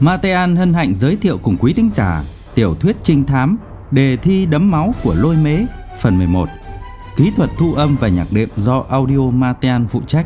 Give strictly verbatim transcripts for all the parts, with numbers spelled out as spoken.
Matean hân hạnh giới thiệu cùng quý thính giả tiểu thuyết trinh thám Đề thi đẫm máu của Lôi Mế phần mười một. Kỹ thuật thu âm và nhạc đệm do Audio Matean phụ trách.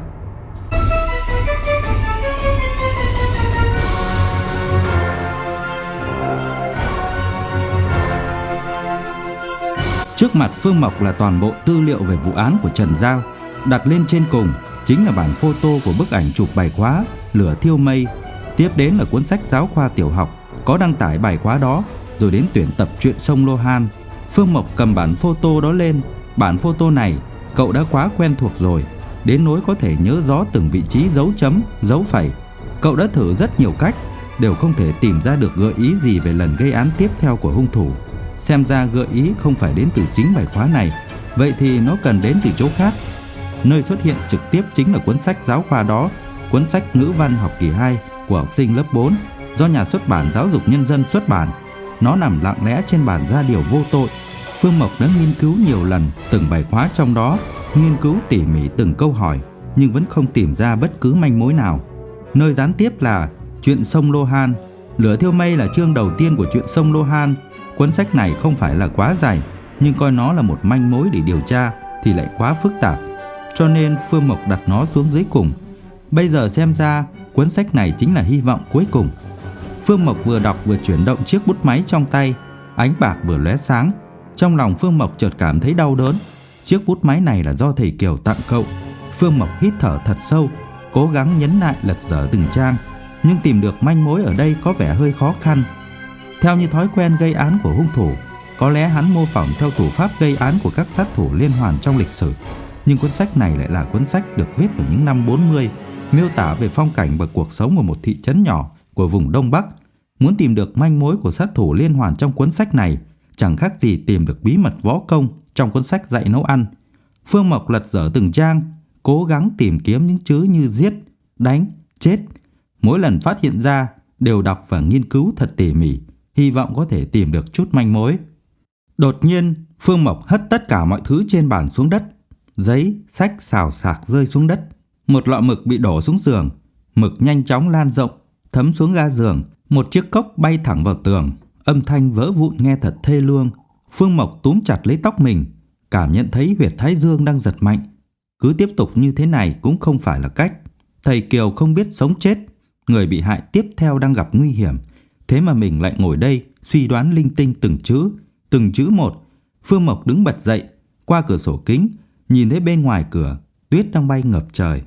Trước mặt Phương Mộc là toàn bộ tư liệu về vụ án của Trần Giao. Đặt lên trên cùng chính là bản photo của bức ảnh chụp bài khóa Lửa thiêu mây. Tiếp đến là cuốn sách giáo khoa tiểu học có đăng tải bài khóa đó, rồi đến tuyển tập truyện sông Lô Han. Phương Mộc cầm bản photo đó lên. Bản photo này cậu đã quá quen thuộc rồi, đến nỗi có thể nhớ rõ từng vị trí dấu chấm, dấu phẩy. Cậu đã thử rất nhiều cách, đều không thể tìm ra được gợi ý gì về lần gây án tiếp theo của hung thủ. Xem ra gợi ý không phải đến từ chính bài khóa này, vậy thì nó cần đến từ chỗ khác. Nơi xuất hiện trực tiếp chính là cuốn sách giáo khoa đó, cuốn sách ngữ văn học kỳ hai của học sinh lớp bốn do nhà xuất bản Giáo dục Nhân dân xuất bản. Nó nằm lặng lẽ trên bản gia điều vô tội. Phương Mộc đã nghiên cứu nhiều lần từng bài khóa trong đó, nghiên cứu tỉ mỉ từng câu hỏi, nhưng vẫn không tìm ra bất cứ manh mối nào. Nơi gián tiếp là Chuyện sông Lô Han. Lửa thiêu mây là chương đầu tiên của Chuyện sông Lô Han. Cuốn sách này không phải là quá dài, nhưng coi nó là một manh mối để điều tra thì lại quá phức tạp, cho nên Phương Mộc đặt nó xuống dưới cùng. Bây giờ xem ra cuốn sách này chính là hy vọng cuối cùng. Phương Mộc vừa đọc vừa chuyển động chiếc bút máy trong tay, ánh bạc vừa lóe sáng. Trong lòng Phương Mộc chợt cảm thấy đau đớn. Chiếc bút máy này là do thầy Kiều tặng cậu. Phương Mộc hít thở thật sâu, cố gắng nhấn nại lật dở từng trang, nhưng tìm được manh mối ở đây có vẻ hơi khó khăn. Theo như thói quen gây án của hung thủ, có lẽ hắn mô phỏng theo thủ pháp gây án của các sát thủ liên hoàn trong lịch sử. Nhưng cuốn sách này lại là cuốn sách được viết vào những năm bốn mươi, miêu tả về phong cảnh và cuộc sống ở một thị trấn nhỏ của vùng Đông Bắc. Muốn tìm được manh mối của sát thủ liên hoàn trong cuốn sách này chẳng khác gì tìm được bí mật võ công trong cuốn sách dạy nấu ăn. Phương Mộc lật dở từng trang, cố gắng tìm kiếm những chữ như giết, đánh, chết. Mỗi lần phát hiện ra đều đọc và nghiên cứu thật tỉ mỉ, hy vọng có thể tìm được chút manh mối. Đột nhiên, Phương Mộc hất tất cả mọi thứ trên bàn xuống đất. Giấy, sách xào xạc rơi xuống đất. Một lọ mực bị đổ xuống giường. Mực nhanh chóng lan rộng, thấm xuống ga giường. Một chiếc cốc bay thẳng vào tường. Âm thanh vỡ vụn nghe thật thê lương. Phương Mộc túm chặt lấy tóc mình, cảm nhận thấy huyệt thái dương đang giật mạnh. Cứ tiếp tục như thế này cũng không phải là cách. Thầy Kiều không biết sống chết, người bị hại tiếp theo đang gặp nguy hiểm. Thế mà mình lại ngồi đây suy đoán linh tinh từng chữ, từng chữ một. Phương Mộc đứng bật dậy, qua cửa sổ kính, nhìn thấy bên ngoài cửa tuyết đang bay ngập trời.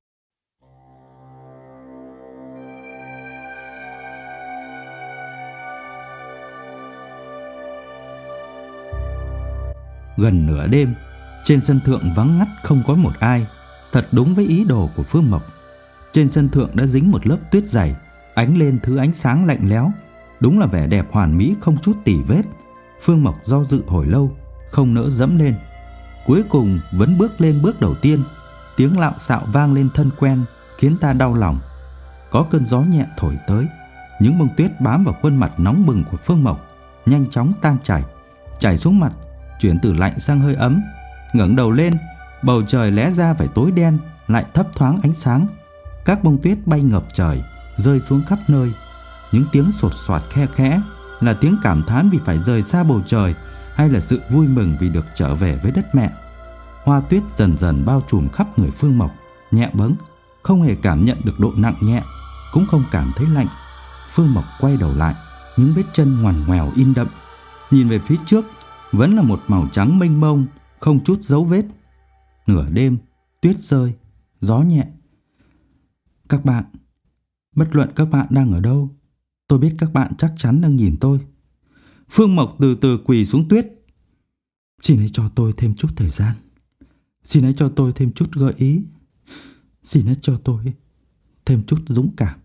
Gần nửa đêm, trên sân thượng vắng ngắt không có một ai. Thật đúng với ý đồ của Phương Mộc. Trên sân thượng đã dính một lớp tuyết dày, ánh lên thứ ánh sáng lạnh lẽo. Đúng là vẻ đẹp hoàn mỹ không chút tì vết. Phương Mộc do dự hồi lâu, không nỡ dẫm lên. Cuối cùng vẫn bước lên bước đầu tiên. Tiếng lạo xạo vang lên thân quen, khiến ta đau lòng. Có cơn gió nhẹ thổi tới. Những bông tuyết bám vào khuôn mặt nóng bừng của Phương Mộc nhanh chóng tan chảy, chảy xuống mặt, chuyển từ lạnh sang hơi ấm. Ngẩng đầu lên, bầu trời lẽ ra phải tối đen, lại thấp thoáng ánh sáng. Các bông tuyết bay ngập trời, rơi xuống khắp nơi. Những tiếng sột soạt khe khẽ là tiếng cảm thán vì phải rời xa bầu trời, hay là sự vui mừng vì được trở về với đất mẹ. Hoa tuyết dần dần bao trùm khắp người Phương Mộc, nhẹ bẫng, không hề cảm nhận được độ nặng nhẹ, cũng không cảm thấy lạnh. Phương Mộc quay đầu lại, những vết chân ngoằn ngoèo in đậm. Nhìn về phía trước, vẫn là một màu trắng mênh mông, không chút dấu vết. Nửa đêm, tuyết rơi, gió nhẹ. Các bạn, bất luận các bạn đang ở đâu, tôi biết các bạn chắc chắn đang nhìn tôi. Phương Mộc từ từ quỳ xuống tuyết. Xin hãy cho tôi thêm chút thời gian. Xin hãy cho tôi thêm chút gợi ý. Xin hãy cho tôi thêm chút dũng cảm.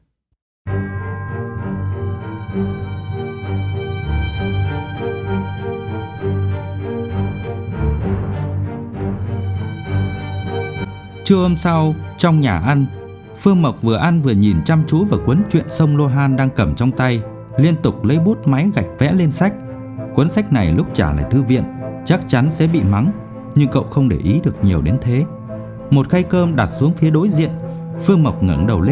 Trưa hôm sau, trong nhà ăn, Phương Mộc vừa ăn vừa nhìn chăm chú vào cuốn Chuyện sông Lô Han đang cầm trong tay, liên tục lấy bút máy gạch vẽ lên sách. Cuốn sách này lúc trả lại thư viện chắc chắn sẽ bị mắng, nhưng cậu không để ý được nhiều đến thế. Một khay cơm đặt xuống phía đối diện. Phương Mộc ngẩng đầu lên,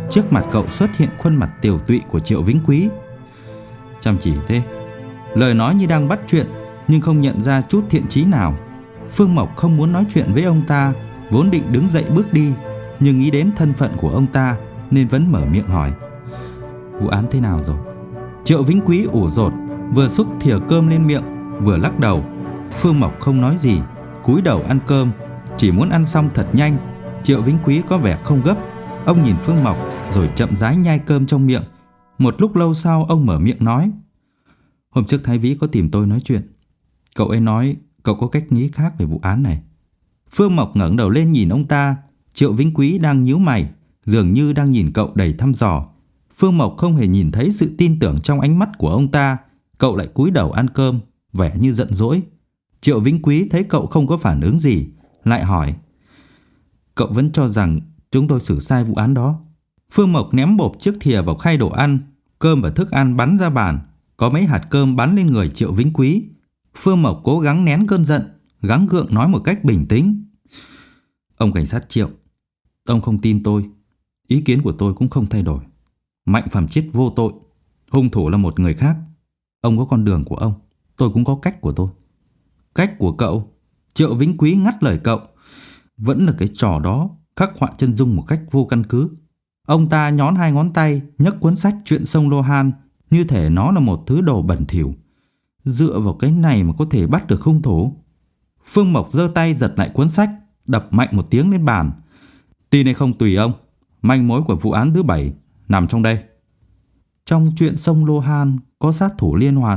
trước mặt cậu xuất hiện khuôn mặt tiều tụy của Triệu Vĩnh Quý. Chăm chỉ thế, lời nói như đang bắt chuyện nhưng không nhận ra chút thiện chí nào. Phương Mộc không muốn nói chuyện với ông ta, vốn định đứng dậy bước đi, nhưng nghĩ đến thân phận của ông ta nên vẫn mở miệng hỏi: Vụ án thế nào rồi? Triệu Vĩnh Quý ủ rột, vừa xúc thìa cơm lên miệng vừa lắc đầu. Phương Mộc không nói gì, cúi đầu ăn cơm, chỉ muốn ăn xong thật nhanh. Triệu Vĩnh Quý có vẻ không gấp. Ông nhìn Phương Mộc rồi chậm rãi nhai cơm trong miệng. Một lúc lâu sau ông mở miệng nói: Hôm trước Thái Vĩ có tìm tôi nói chuyện. Cậu ấy nói cậu có cách nghĩ khác về vụ án này. Phương Mộc ngẩng đầu lên nhìn ông ta. Triệu Vĩnh Quý đang nhíu mày, dường như đang nhìn cậu đầy thăm dò. Phương Mộc không hề nhìn thấy sự tin tưởng trong ánh mắt của ông ta. Cậu lại cúi đầu ăn cơm, vẻ như giận dỗi. Triệu Vĩnh Quý thấy cậu không có phản ứng gì, lại hỏi: Cậu vẫn cho rằng chúng tôi xử sai vụ án đó? Phương Mộc ném bộp chiếc thìa vào khay đồ ăn. Cơm và thức ăn bắn ra bàn, có mấy hạt cơm bắn lên người Triệu Vĩnh Quý. Phương Mộc cố gắng nén cơn giận, gắng gượng nói một cách bình tĩnh: Ông cảnh sát Triệu, ông không tin tôi, ý kiến của tôi cũng không thay đổi. Mạnh Phàm chết vô tội, hung thủ là một người khác. Ông có con đường của ông, tôi cũng có cách của tôi. Cách của cậu? Triệu Vĩnh Quý ngắt lời cậu: Vẫn là cái trò đó, khắc họa chân dung một cách vô căn cứ. Ông ta nhón hai ngón tay, nhấc cuốn sách Chuyện sông Lô Han như thể nó là một thứ đồ bẩn thỉu. Dựa vào cái này mà có thể bắt được hung thủ? Phương Mộc giơ tay giật lại cuốn sách, đập mạnh một tiếng lên bàn. Tin hay không tùy ông, manh mối của vụ án thứ bảy nằm trong đây. Trong Chuyện sông Lô Han có sát thủ liên hoàn.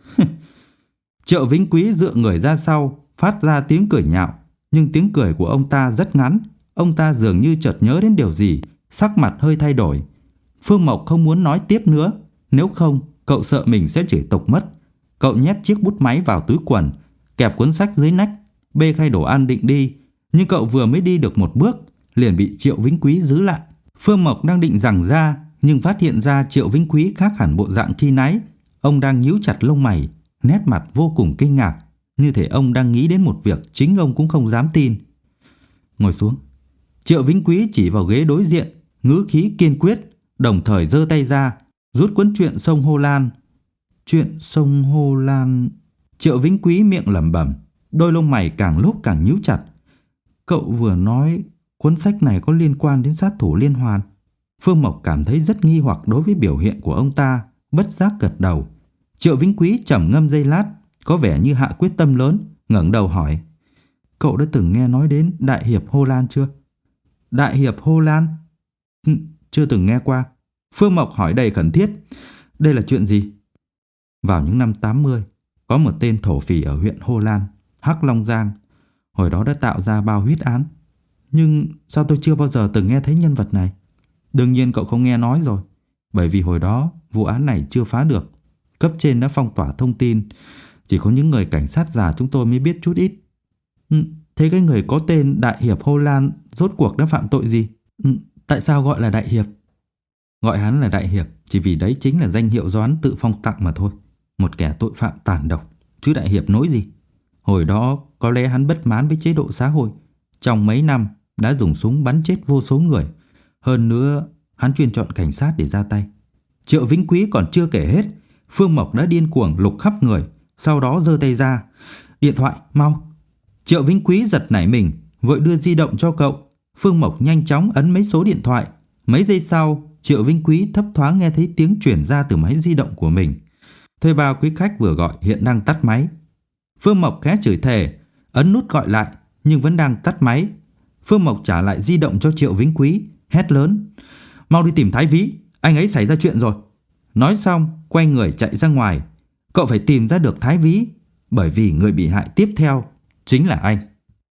Triệu Vĩnh Quý dựa người ra sau, phát ra tiếng cười nhạo. Nhưng tiếng cười của ông ta rất ngắn. Ông ta dường như chợt nhớ đến điều gì, sắc mặt hơi thay đổi. Phương Mộc không muốn nói tiếp nữa, nếu không cậu sợ mình sẽ chửi tục mất. Cậu nhét chiếc bút máy vào túi quần, kẹp cuốn sách dưới nách, bê khay đồ ăn định đi. Nhưng cậu vừa mới đi được một bước liền bị Triệu Vĩnh Quý giữ lại. Phương Mộc đang định giằng ra, nhưng phát hiện ra Triệu Vĩnh Quý khác hẳn bộ dạng khi nãy. Ông đang nhíu chặt lông mày, nét mặt vô cùng kinh ngạc, như thể ông đang nghĩ đến một việc chính ông cũng không dám tin. Ngồi xuống. Triệu Vĩnh Quý chỉ vào ghế đối diện, ngữ khí kiên quyết, đồng thời giơ tay ra, rút cuốn Chuyện sông Hồ Lan. Chuyện sông Hồ Lan... Triệu Vĩnh Quý miệng lẩm bẩm, đôi lông mày càng lúc càng nhíu chặt. Cậu vừa nói cuốn sách này có liên quan đến sát thủ liên hoàn. Phương Mộc cảm thấy rất nghi hoặc đối với biểu hiện của ông ta, bất giác gật đầu. Triệu Vĩnh Quý trầm ngâm giây lát, có vẻ như hạ quyết tâm lớn, ngẩng đầu hỏi: Cậu đã từng nghe nói đến Đại hiệp Hồ Lan chưa? Đại hiệp Hồ Lan? Ừ, chưa từng nghe qua. Phương Mộc hỏi đầy khẩn thiết: Đây là chuyện gì? Vào những năm tám mươi, có một tên thổ phỉ ở huyện Hồ Lan, Hắc Long Giang, hồi đó đã tạo ra bao huyết án. Nhưng sao tôi chưa bao giờ từng nghe thấy nhân vật này? Đương nhiên cậu không nghe nói rồi, bởi vì hồi đó vụ án này chưa phá được. Cấp trên đã phong tỏa thông tin, chỉ có những người cảnh sát già chúng tôi mới biết chút ít. Ừ, thế cái người có tên Đại hiệp Hồ Lan rốt cuộc đã phạm tội gì? Ừ, tại sao gọi là Đại hiệp? Gọi hắn là Đại hiệp chỉ vì đấy chính là danh hiệu do hắn tự phong tặng mà thôi. Một kẻ tội phạm tàn độc, chứ Đại hiệp nỗi gì. Hồi đó có lẽ hắn bất mãn với chế độ xã hội, trong mấy năm đã dùng súng bắn chết vô số người. Hơn nữa hắn chuyên chọn cảnh sát để ra tay. Triệu Vĩnh Quý còn chưa kể hết, Phương Mộc đã điên cuồng lục khắp người, sau đó giơ tay ra: Điện thoại, mau! Triệu Vĩnh Quý giật nảy mình, vội đưa di động cho cậu. Phương Mộc nhanh chóng ấn mấy số điện thoại. Mấy giây sau, Triệu Vĩnh Quý thấp thoáng nghe thấy tiếng chuyển ra từ máy di động của mình. Thuê bao quý khách vừa gọi hiện đang tắt máy. Phương Mộc khẽ chửi thề, ấn nút gọi lại nhưng vẫn đang tắt máy. Phương Mộc trả lại di động cho Triệu Vĩnh Quý, hét lớn: Mau đi tìm Thái Vĩ, anh ấy xảy ra chuyện rồi. Nói xong quay người chạy ra ngoài. Cậu phải tìm ra được Thái Vĩ, bởi vì người bị hại tiếp theo chính là anh.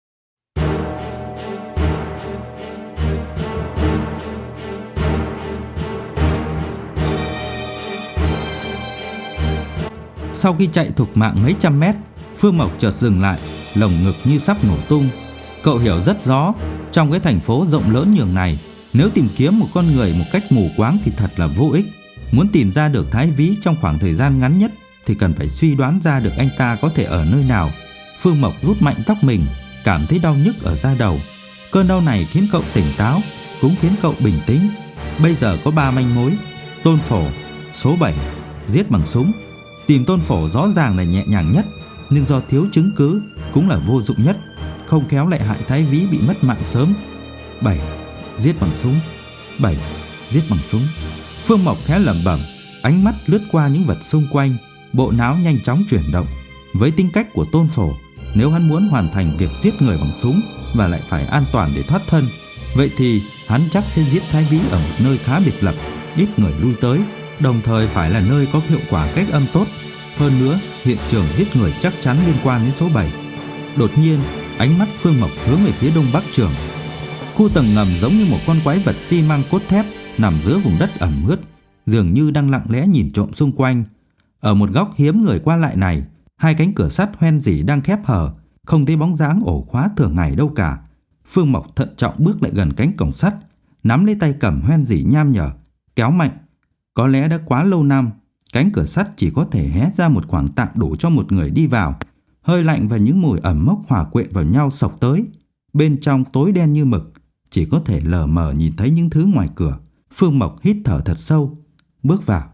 Sau khi chạy thục mạng mấy trăm mét, Phương Mộc chợt dừng lại, lồng ngực như sắp nổ tung. Cậu hiểu rất rõ, trong cái thành phố rộng lớn nhường này, nếu tìm kiếm một con người một cách mù quáng thì thật là vô ích. Muốn tìm ra được Thái Vĩ trong khoảng thời gian ngắn nhất thì cần phải suy đoán ra được anh ta có thể ở nơi nào. Phương Mộc rút mạnh tóc mình, cảm thấy đau nhức ở da đầu. Cơn đau này khiến cậu tỉnh táo, cũng khiến cậu bình tĩnh. Bây giờ có ba manh mối: Tôn Phổ, số bảy, giết bằng súng. Tìm Tôn Phổ rõ ràng là nhẹ nhàng nhất, nhưng do thiếu chứng cứ cũng là vô dụng nhất, không khéo lại hại Thái Ví bị mất mạng sớm. Bảy, giết bằng súng. Bảy, giết bằng súng. Phương Mộc khẽ lẩm bẩm, ánh mắt lướt qua những vật xung quanh, bộ não nhanh chóng chuyển động. Với tính cách của Tôn Phổ, nếu hắn muốn hoàn thành việc giết người bằng súng và lại phải an toàn để thoát thân, vậy thì hắn chắc sẽ giết Thái Ví ở một nơi khá biệt lập, ít người lui tới, đồng thời phải là nơi có hiệu quả cách âm tốt. Hơn nữa, hiện trường giết người chắc chắn liên quan đến số bảy. Đột nhiên, ánh mắt Phương Mộc hướng về phía đông bắc trường. Khu tầng ngầm giống như một con quái vật xi măng cốt thép nằm giữa vùng đất ẩm ướt, dường như đang lặng lẽ nhìn trộm xung quanh. Ở một góc hiếm người qua lại này, hai cánh cửa sắt hoen rỉ đang khép hờ, không thấy bóng dáng ổ khóa thường ngày đâu cả. Phương Mộc thận trọng bước lại gần cánh cổng sắt, nắm lấy tay cầm hoen rỉ nham nhở, kéo mạnh. Có lẽ đã quá lâu năm, cánh cửa sắt chỉ có thể hé ra một khoảng tạng đủ cho một người đi vào. Hơi lạnh và những mùi ẩm mốc hòa quyện vào nhau xộc tới. Bên trong tối đen như mực, chỉ có thể lờ mờ nhìn thấy những thứ ngoài cửa. Phương Mộc hít thở thật sâu, bước vào.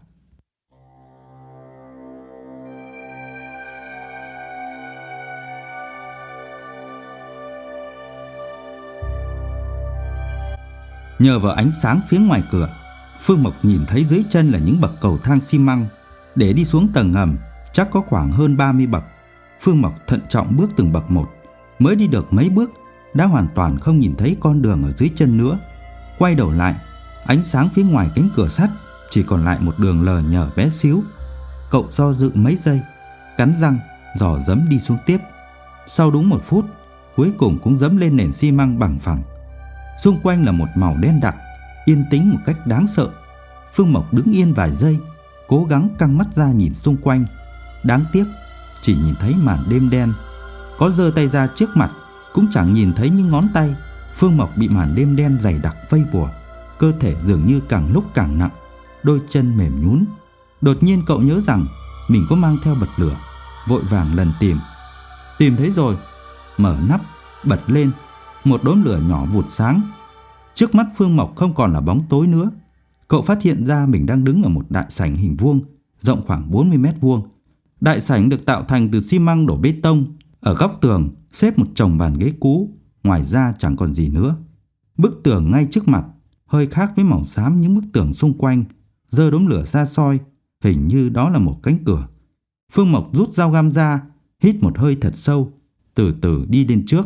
Nhờ vào ánh sáng phía ngoài cửa, Phương Mộc nhìn thấy dưới chân là những bậc cầu thang xi măng. Để đi xuống tầng ngầm chắc có khoảng hơn ba mươi bậc. Phương Mộc thận trọng bước từng bậc một. Mới đi được mấy bước đã hoàn toàn không nhìn thấy con đường ở dưới chân nữa. Quay đầu lại, ánh sáng phía ngoài cánh cửa sắt chỉ còn lại một đường lờ nhờ bé xíu. Cậu do dự mấy giây, cắn răng dò dẫm đi xuống tiếp. Sau đúng một phút, cuối cùng cũng dẫm lên nền xi măng bằng phẳng. Xung quanh là một màu đen đặc, yên tĩnh một cách đáng sợ. Phương Mộc đứng yên vài giây, cố gắng căng mắt ra nhìn xung quanh. Đáng tiếc, chỉ nhìn thấy màn đêm đen. Có giơ tay ra trước mặt cũng chẳng nhìn thấy những ngón tay. Phương Mộc bị màn đêm đen dày đặc vây bùa, cơ thể dường như càng lúc càng nặng, đôi chân mềm nhũn. Đột nhiên cậu nhớ rằng mình có mang theo bật lửa, vội vàng lần tìm. Tìm thấy rồi, mở nắp, bật lên, một đốm lửa nhỏ vụt sáng. Trước mắt Phương Mộc không còn là bóng tối nữa. Cậu phát hiện ra mình đang đứng ở một đại sảnh hình vuông, rộng khoảng bốn mươi mét vuông. Đại sảnh được tạo thành từ xi măng đổ bê tông. Ở góc tường xếp một chồng bàn ghế cũ, ngoài ra chẳng còn gì nữa. Bức tường ngay trước mặt hơi khác với màu xám những bức tường xung quanh. Giơ đốm lửa ra soi, hình như đó là một cánh cửa. Phương Mộc rút dao găm ra, hít một hơi thật sâu, từ từ đi lên trước.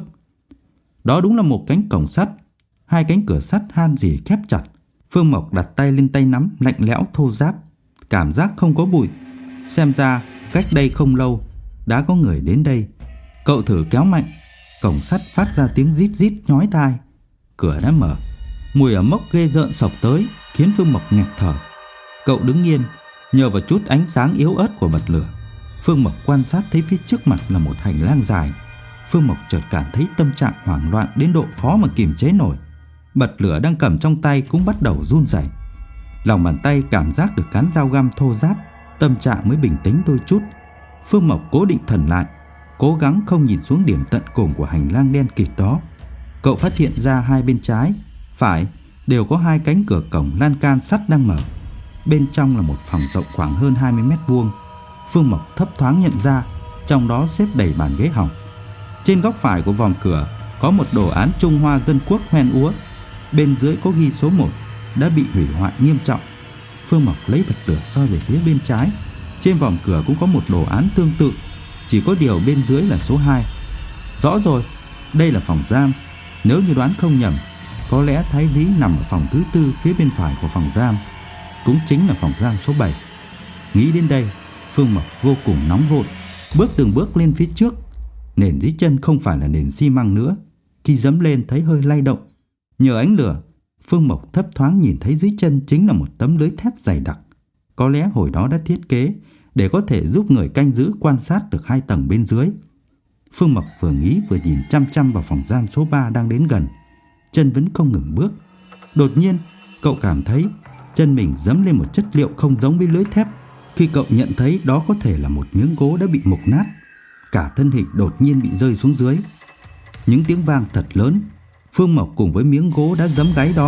Đó đúng là một cánh cổng sắt. Hai cánh cửa sắt han rỉ khép chặt. Phương Mộc đặt tay lên tay nắm lạnh lẽo thô ráp, cảm giác không có bụi. Xem ra cách đây không lâu đã có người đến đây. Cậu thử kéo mạnh, cổng sắt phát ra tiếng rít rít nhói tai. Cửa đã mở, mùi ẩm mốc ghê rợn xộc tới, khiến Phương Mộc nghẹt thở. Cậu đứng yên, nhờ vào chút ánh sáng yếu ớt của bật lửa, Phương Mộc quan sát thấy phía trước mặt là một hành lang dài. Phương Mộc chợt cảm thấy tâm trạng hoảng loạn đến độ khó mà kiềm chế nổi. Bật lửa đang cầm trong tay cũng bắt đầu run rẩy. Lòng bàn tay cảm giác được cán dao găm thô ráp, tâm trạng mới bình tĩnh đôi chút. Phương Mộc cố định thần lại, cố gắng không nhìn xuống điểm tận cùng của hành lang đen kịt đó. Cậu phát hiện ra hai bên trái, phải đều có hai cánh cửa cổng lan can sắt đang mở. Bên trong là một phòng rộng khoảng hơn hai mươi mét vuông. Phương Mộc thấp thoáng nhận ra trong đó xếp đầy bàn ghế hỏng. Trên góc phải của vòm cửa có một đồ án Trung Hoa Dân Quốc hoen úa. Bên dưới có ghi số một đã bị hủy hoại nghiêm trọng. Phương Mộc lấy bật lửa soi về phía bên trái. Trên vòm cửa cũng có một đồ án tương tự, chỉ có điều bên dưới là số hai. Rõ rồi, đây là phòng giam. Nếu như đoán không nhầm, có lẽ Thái Ví nằm ở phòng thứ tư phía bên phải của phòng giam, cũng chính là phòng giam số bảy. Nghĩ đến đây, Phương Mộc vô cùng nóng vội, bước từng bước lên phía trước. Nền dưới chân không phải là nền xi măng nữa, khi dẫm lên thấy hơi lay động. Nhờ ánh lửa, Phương Mộc thấp thoáng nhìn thấy dưới chân chính là một tấm lưới thép dày đặc. Có lẽ hồi đó đã thiết kế để có thể giúp người canh giữ quan sát được hai tầng bên dưới. Phương Mộc vừa nghĩ vừa nhìn chăm chăm vào phòng giam số ba đang đến gần. Chân vẫn không ngừng bước. Đột nhiên, cậu cảm thấy chân mình dẫm lên một chất liệu không giống với lưới thép. Khi cậu nhận thấy đó có thể là một miếng gỗ đã bị mục nát, cả thân hình đột nhiên bị rơi xuống dưới. Những tiếng vang thật lớn. Phương Mộc cùng với miếng gỗ đã giẫm gáy đó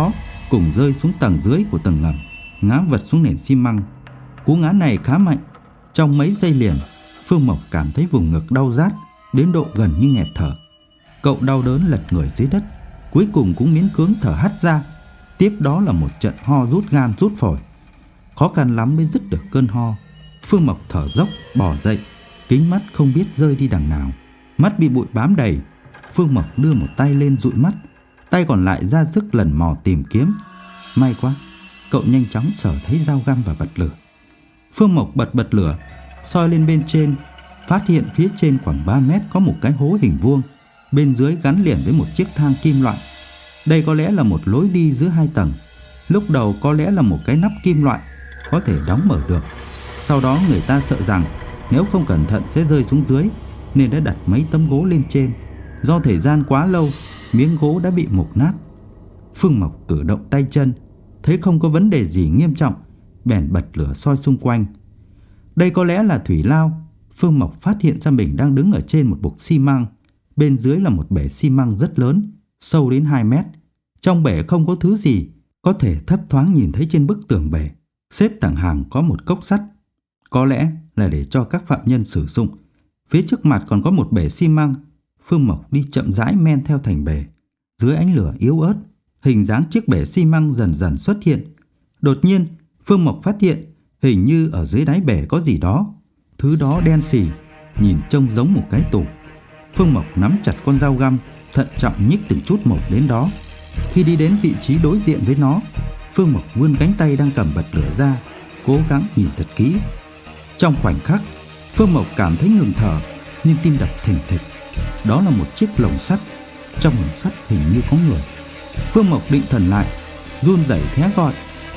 cùng rơi xuống tầng dưới của tầng ngầm, ngã vật xuống nền xi măng. Cú ngã này khá mạnh. Trong mấy giây liền, Phương Mộc cảm thấy vùng ngực đau rát đến độ gần như nghẹt thở. Cậu đau đớn lật người dưới đất, cuối cùng cũng miễn cưỡng thở hắt ra. Tiếp đó là một trận ho rút gan rút phổi. Khó khăn lắm mới dứt được cơn ho. Phương Mộc thở dốc bò dậy, kính mắt không biết rơi đi đằng nào. Mắt bị bụi bám đầy. Phương Mộc đưa một tay lên dụi mắt, tay còn lại ra sức lần mò tìm kiếm. May quá, cậu nhanh chóng sờ thấy dao găm và bật lửa. Phương Mộc bật bật lửa, soi lên bên trên, phát hiện phía trên khoảng ba mét có một cái hố hình vuông, bên dưới gắn liền với một chiếc thang kim loại. Đây có lẽ là một lối đi giữa hai tầng. Lúc đầu có lẽ là một cái nắp kim loại có thể đóng mở được. Sau đó người ta sợ rằng nếu không cẩn thận sẽ rơi xuống dưới, nên đã đặt mấy tấm gỗ lên trên. Do thời gian quá lâu, miếng gỗ đã bị mục nát. Phương Mộc cử động tay chân, thấy không có vấn đề gì nghiêm trọng, bèn bật lửa soi xung quanh. Đây có lẽ là thủy lao. Phương Mộc phát hiện ra mình đang đứng ở trên một bục xi măng. Bên dưới là một bể xi măng rất lớn, sâu đến hai mét. Trong bể không có thứ gì, có thể thấp thoáng nhìn thấy trên bức tường bể xếp thẳng hàng có một cốc sắt. Có lẽ là để cho các phạm nhân sử dụng. Phía trước mặt còn có một bể xi măng. Phương Mộc đi chậm rãi men theo thành bể. Dưới ánh lửa yếu ớt, hình dáng chiếc bể xi măng dần dần xuất hiện. Đột nhiên, Phương Mộc phát hiện hình như ở dưới đáy bể có gì đó. Thứ đó đen xì, nhìn trông giống một cái tủ. Phương Mộc nắm chặt con dao găm, thận trọng nhích từng chút một đến đó. Khi đi đến vị trí đối diện với nó, Phương Mộc vươn cánh tay đang cầm bật lửa ra, cố gắng nhìn thật kỹ. Trong khoảnh khắc, Phương Mộc cảm thấy ngừng thở, nhưng tim đập thình thịch. Đó là một chiếc lồng sắt. Trong lồng sắt hình như có người. Phương Mộc định thần lại, run rẩy thé gọi: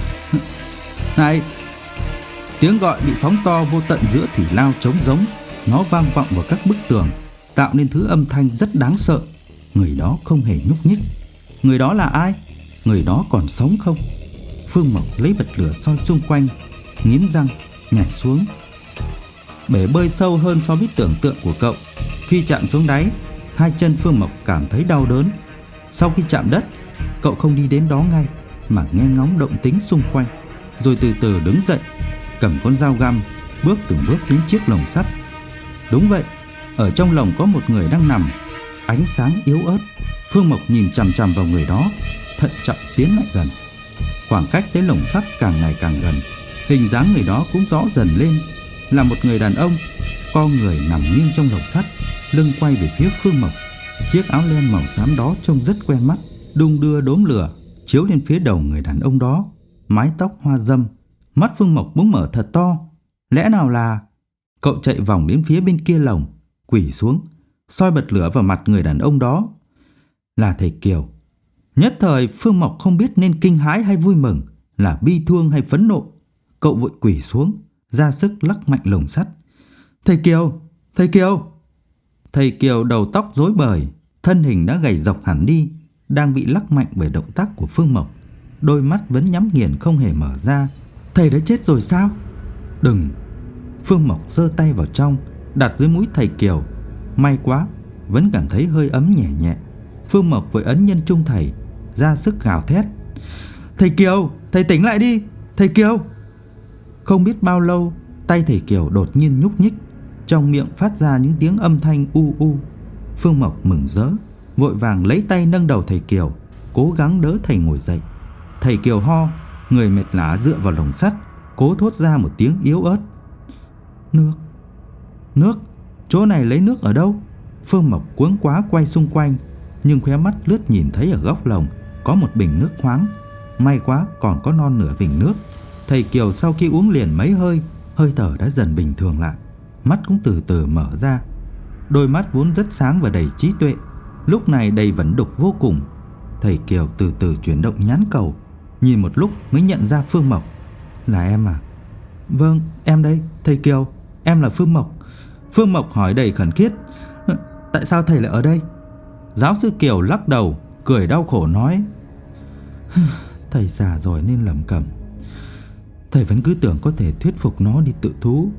"Này!" Tiếng gọi bị phóng to vô tận giữa thủy lao trống rỗng. Nó vang vọng vào các bức tường, tạo nên thứ âm thanh rất đáng sợ. Người đó không hề nhúc nhích. Người đó là ai? Người đó còn sống không? Phương Mộc lấy bật lửa soi xung quanh, nghiến răng nhảy xuống. Bể bơi sâu hơn so với tưởng tượng của cậu. Khi chạm xuống đáy, hai chân Phương Mộc cảm thấy đau đớn. Sau khi chạm đất, cậu không đi đến đó ngay, mà nghe ngóng động tĩnh xung quanh, rồi từ từ đứng dậy, cầm con dao găm, bước từng bước đến chiếc lồng sắt. Đúng vậy, ở trong lồng có một người đang nằm, ánh sáng yếu ớt. Phương Mộc nhìn chằm chằm vào người đó, thận trọng tiến lại gần. Khoảng cách tới lồng sắt càng ngày càng gần. Hình dáng người đó cũng rõ dần lên, là một người đàn ông, co người nằm nghiêng trong lồng sắt, lưng quay về phía Phương Mộc. Chiếc áo len màu xám đó trông rất quen mắt, đung đưa đốm lửa chiếu lên phía đầu người đàn ông đó. Mái tóc hoa râm. Mắt Phương Mộc bỗng mở thật to. Lẽ nào là... Cậu chạy vòng đến phía bên kia lồng, quỳ xuống, soi bật lửa vào mặt người đàn ông đó. Là thầy Kiều. Nhất thời Phương Mộc không biết nên kinh hãi hay vui mừng, là bi thương hay phẫn nộ. Cậu vội quỳ xuống, ra sức lắc mạnh lồng sắt. Thầy Kiều! Thầy Kiều! Thầy Kiều đầu tóc rối bời, thân hình đã gầy rộc hẳn đi, đang bị lắc mạnh bởi động tác của Phương Mộc. Đôi mắt vẫn nhắm nghiền không hề mở ra. Thầy đã chết rồi sao? Đừng! Phương Mộc giơ tay vào trong, đặt dưới mũi thầy Kiều. May quá, vẫn cảm thấy hơi ấm nhẹ nhẹ. Phương Mộc với ấn nhân trung thầy, ra sức gào thét. Thầy Kiều! Thầy tỉnh lại đi! Thầy Kiều! Không biết bao lâu, tay thầy Kiều đột nhiên nhúc nhích, trong miệng phát ra những tiếng âm thanh u u. Phương Mộc mừng rỡ, vội vàng lấy tay nâng đầu thầy Kiều, cố gắng đỡ thầy ngồi dậy. Thầy Kiều ho, người mệt lả dựa vào lồng sắt, cố thốt ra một tiếng yếu ớt. Nước! Nước! Chỗ này lấy nước ở đâu? Phương Mộc cuống quá quay xung quanh, nhưng khóe mắt lướt nhìn thấy ở góc lồng có một bình nước khoáng. May quá còn có non nửa bình nước. Thầy Kiều sau khi uống liền mấy hơi, hơi thở đã dần bình thường lại, mắt cũng từ từ mở ra. Đôi mắt vốn rất sáng và đầy trí tuệ, lúc này đầy vẫn đục vô cùng. Thầy Kiều từ từ chuyển động nhãn cầu, nhìn một lúc mới nhận ra Phương Mộc. Là em à? Vâng, em đây, thầy Kiều, em là Phương Mộc. Phương Mộc hỏi đầy khẩn khiết. Tại sao thầy lại ở đây? Giáo sư Kiều lắc đầu, cười đau khổ nói. Thầy già rồi nên lẩm cẩm. Thầy vẫn cứ tưởng có thể thuyết phục nó đi tự thú.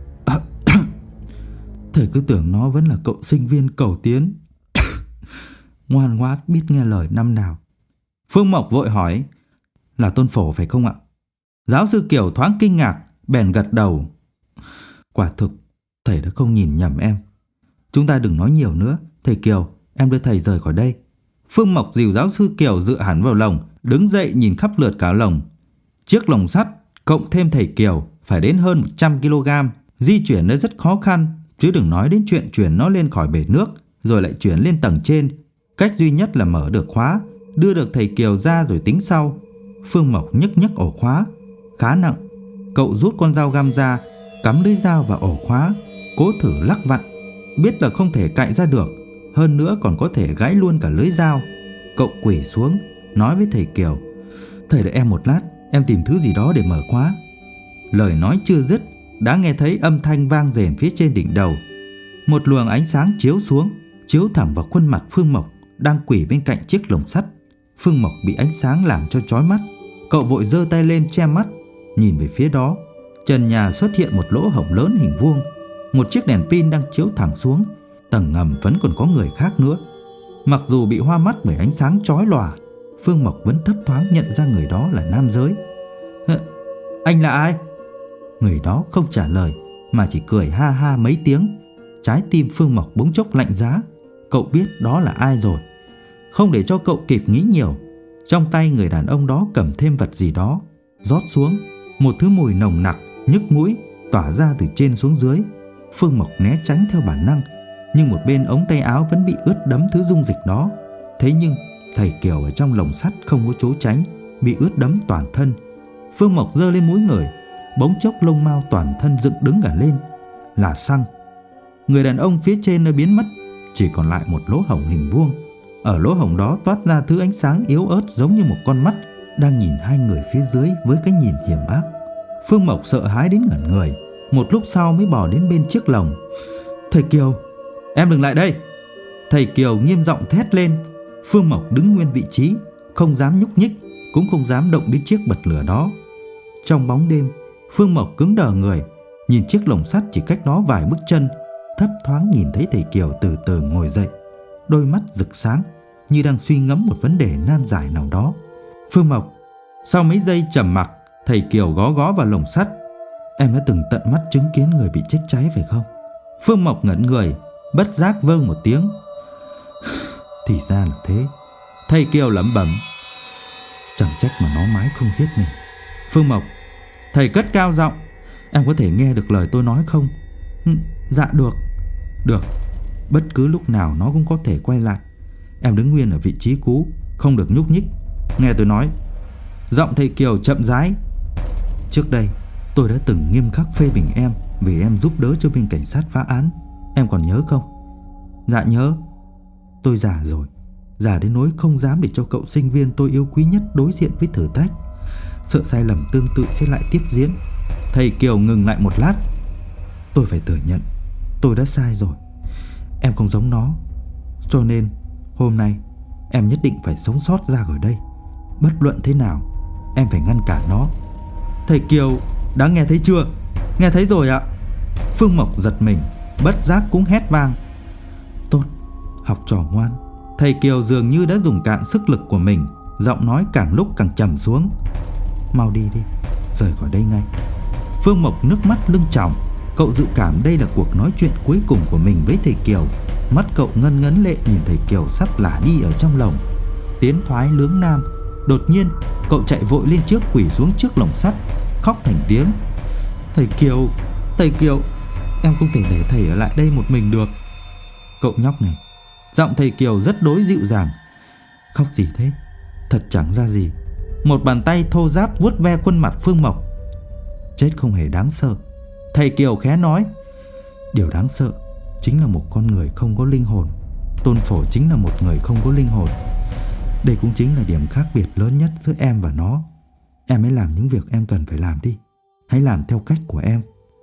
Thầy cứ tưởng nó vẫn là cậu sinh viên cầu tiến, ngoan ngoãn biết nghe lời năm nào. Phương Mộc vội hỏi. Là Tôn Phổ phải không ạ? Giáo sư Kiều thoáng kinh ngạc, bèn gật đầu. Quả thực, thầy đã không nhìn nhầm em. Chúng ta đừng nói nhiều nữa. Thầy Kiều, em đưa thầy rời khỏi đây. Phương Mộc dìu giáo sư Kiều dựa hẳn vào lồng, đứng dậy nhìn khắp lượt cả lồng. Chiếc lồng sắt cộng thêm thầy Kiều phải đến hơn một trăm ki lô gam. Di chuyển nó rất khó khăn, chứ đừng nói đến chuyện chuyển nó lên khỏi bể nước rồi lại chuyển lên tầng trên. Cách duy nhất là mở được khóa, đưa được thầy Kiều ra rồi tính sau. Phương Mộc nhấc nhấc ổ khóa, khá nặng. Cậu rút con dao găm ra, cắm lưỡi dao vào ổ khóa, cố thử lắc vặn. Biết là không thể cạy ra được, hơn nữa còn có thể gãy luôn cả lưỡi dao. Cậu quỳ xuống, nói với thầy Kiều: Thầy đợi em một lát, em tìm thứ gì đó để mở khóa. Lời nói chưa dứt, đã nghe thấy âm thanh vang rền phía trên đỉnh đầu. Một luồng ánh sáng chiếu xuống, chiếu thẳng vào khuôn mặt Phương Mộc đang quỳ bên cạnh chiếc lồng sắt. Phương Mộc bị ánh sáng làm cho chói mắt. Cậu vội giơ tay lên che mắt, nhìn về phía đó. Trần nhà xuất hiện một lỗ hổng lớn hình vuông. Một chiếc đèn pin đang chiếu thẳng xuống. Tầng ngầm vẫn còn có người khác nữa. Mặc dù bị hoa mắt bởi ánh sáng chói lòa, Phương Mộc vẫn thấp thoáng nhận ra người đó là nam giới. Anh là ai? Người đó không trả lời, mà chỉ cười ha ha mấy tiếng. Trái tim Phương Mộc bỗng chốc lạnh giá. Cậu biết đó là ai rồi. Không để cho cậu kịp nghĩ nhiều, trong tay người đàn ông đó cầm thêm vật gì đó, rót xuống. Một thứ mùi nồng nặc, nhức mũi tỏa ra từ trên xuống dưới. Phương Mộc né tránh theo bản năng, nhưng một bên ống tay áo vẫn bị ướt đẫm thứ dung dịch đó. Thế nhưng thầy Kiều ở trong lồng sắt không có trốn tránh, bị ướt đẫm toàn thân. Phương Mộc giơ lên mũi người, bỗng chốc lông mao toàn thân dựng đứng cả lên. Là xăng. Người đàn ông phía trên đã biến mất, chỉ còn lại một lỗ hổng hình vuông. Ở lỗ hổng đó toát ra thứ ánh sáng yếu ớt giống như một con mắt đang nhìn hai người phía dưới với cái nhìn hiểm ác. Phương Mộc sợ hãi đến ngẩn người, một lúc sau mới bò đến bên chiếc lồng. Thầy Kiều, em đừng lại đây! Thầy Kiều nghiêm giọng thét lên. Phương Mộc đứng nguyên vị trí, không dám nhúc nhích, cũng không dám động đến chiếc bật lửa đó. Trong bóng đêm, Phương Mộc cứng đờ người, nhìn chiếc lồng sắt chỉ cách đó vài bước chân, thấp thoáng nhìn thấy thầy Kiều từ từ ngồi dậy, đôi mắt rực sáng như đang suy ngẫm một vấn đề nan giải nào đó. Phương Mộc. Sau mấy giây trầm mặc, thầy Kiều gó gó vào lồng sắt. Em đã từng tận mắt chứng kiến người bị chết cháy phải không? Phương Mộc ngẩn người, bất giác vâng một tiếng. Thì ra là thế. Thầy Kiều lẩm bẩm. Chẳng trách mà nó mãi không giết mình. Phương Mộc. Thầy cất cao giọng. Em có thể nghe được lời tôi nói không? Dạ được. Được. Bất cứ lúc nào nó cũng có thể quay lại. Em đứng nguyên ở vị trí cũ, không được nhúc nhích. Nghe tôi nói. Giọng thầy Kiều chậm rãi. Trước đây tôi đã từng nghiêm khắc phê bình em vì em giúp đỡ cho bên cảnh sát phá án. Em còn nhớ không? Dạ nhớ. Tôi già rồi, già đến nỗi không dám để cho cậu sinh viên tôi yêu quý nhất đối diện với thử thách, sợ sai lầm tương tự sẽ lại tiếp diễn. Thầy Kiều ngừng lại một lát. Tôi phải thừa nhận, tôi đã sai rồi. Em không giống nó, cho nên hôm nay em nhất định phải sống sót ra khỏi đây. Bất luận thế nào, em phải ngăn cản nó. Thầy Kiều đã nghe thấy chưa? Nghe thấy rồi ạ. Phương Mộc giật mình, bất giác cũng hét vang. Tốt, học trò ngoan. Thầy Kiều dường như đã dùng cạn sức lực của mình, giọng nói càng lúc càng trầm xuống. Mau đi đi, rời khỏi đây ngay. Phương Mộc nước mắt lưng tròng. Cậu dự cảm đây là cuộc nói chuyện cuối cùng của mình với thầy Kiều. Mắt cậu ngân ngấn lệ nhìn thầy Kiều sắp lả đi ở trong lồng. Tiến thoái lưỡng nan, đột nhiên cậu chạy vội lên trước, quỳ xuống trước lồng sắt, khóc thành tiếng. Thầy Kiều, thầy Kiều, em không thể để thầy ở lại đây một mình được. Cậu nhóc này. Giọng thầy Kiều rất đối dịu dàng. Khóc gì thế? Thật chẳng ra gì. Một bàn tay thô ráp vuốt ve khuôn mặt Phương Mộc. Chết không hề đáng sợ. Thầy Kiều khẽ nói. Điều đáng sợ chính là một con người không có linh hồn. Tôn Phổ chính là một người không có linh hồn. Đây cũng chính là điểm khác biệt lớn nhất giữa em và nó. Em hãy làm những việc em cần phải làm đi. Hãy làm theo cách của em.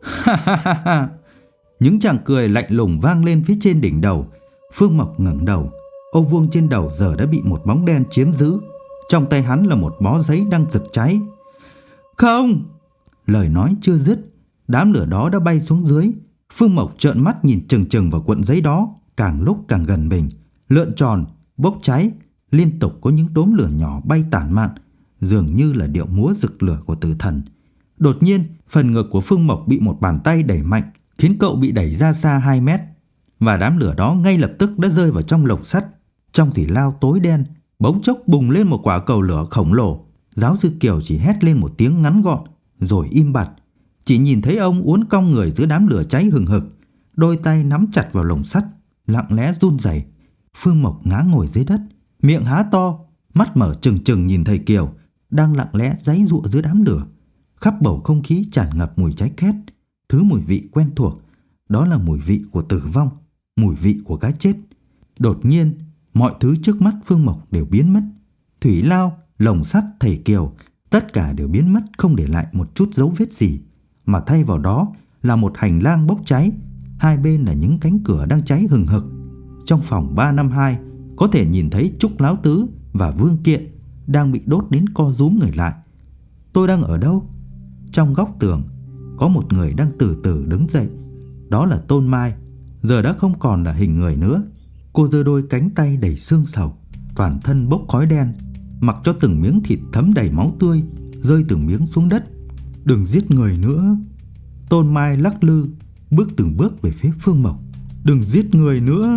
Những tràng cười lạnh lùng vang lên phía trên đỉnh đầu. Phương Mộc ngẩng đầu. Ô vuông trên đầu giờ đã bị một bóng đen chiếm giữ. Trong tay hắn là một bó giấy đang rực cháy. Không! Lời nói chưa dứt, đám lửa đó đã bay xuống dưới. Phương Mộc trợn mắt nhìn chừng chừng vào cuộn giấy đó, càng lúc càng gần mình, lượn tròn, bốc cháy. Liên tục có những đốm lửa nhỏ bay tản mạn, dường như là điệu múa rực lửa của tử thần. Đột nhiên, phần ngực của Phương Mộc bị một bàn tay đẩy mạnh, khiến cậu bị đẩy ra xa hai mét. Và đám lửa đó ngay lập tức đã rơi vào trong lồng sắt. Trong thủy lao tối đen, bỗng chốc bùng lên một quả cầu lửa khổng lồ. Giáo sư Kiều chỉ hét lên một tiếng ngắn gọn, rồi im bặt. Chỉ nhìn thấy ông uốn cong người giữa đám lửa cháy hừng hực, đôi tay nắm chặt vào lồng sắt, lặng lẽ run rẩy. Phương Mộc ngã ngồi dưới đất, miệng há to, mắt mở trừng trừng nhìn thầy Kiều đang lặng lẽ giãy giụa giữa đám lửa. Khắp bầu không khí tràn ngập mùi cháy khét, thứ mùi vị quen thuộc, đó là mùi vị của tử vong, mùi vị của cái chết. Đột nhiên, mọi thứ trước mắt Phương Mộc đều biến mất. Thủy lao, lồng sắt, thầy Kiều, tất cả đều biến mất không để lại một chút dấu vết gì, mà thay vào đó là một hành lang bốc cháy. Hai bên là những cánh cửa đang cháy hừng hực. Trong phòng ba năm hai có thể nhìn thấy Trúc Láo Tứ và Vương Kiện đang bị đốt đến co rúm người lại. Tôi đang ở đâu? Trong góc tường có một người đang từ từ đứng dậy. Đó là Tôn Mai, giờ đã không còn là hình người nữa. Cô giơ đôi cánh tay đầy xương sầu, toàn thân bốc khói đen, mặc cho từng miếng thịt thấm đầy máu tươi rơi từng miếng xuống đất. Đừng giết người nữa. Tôn Mai lắc lư bước từng bước về phía Phương Mộc. Đừng giết người nữa.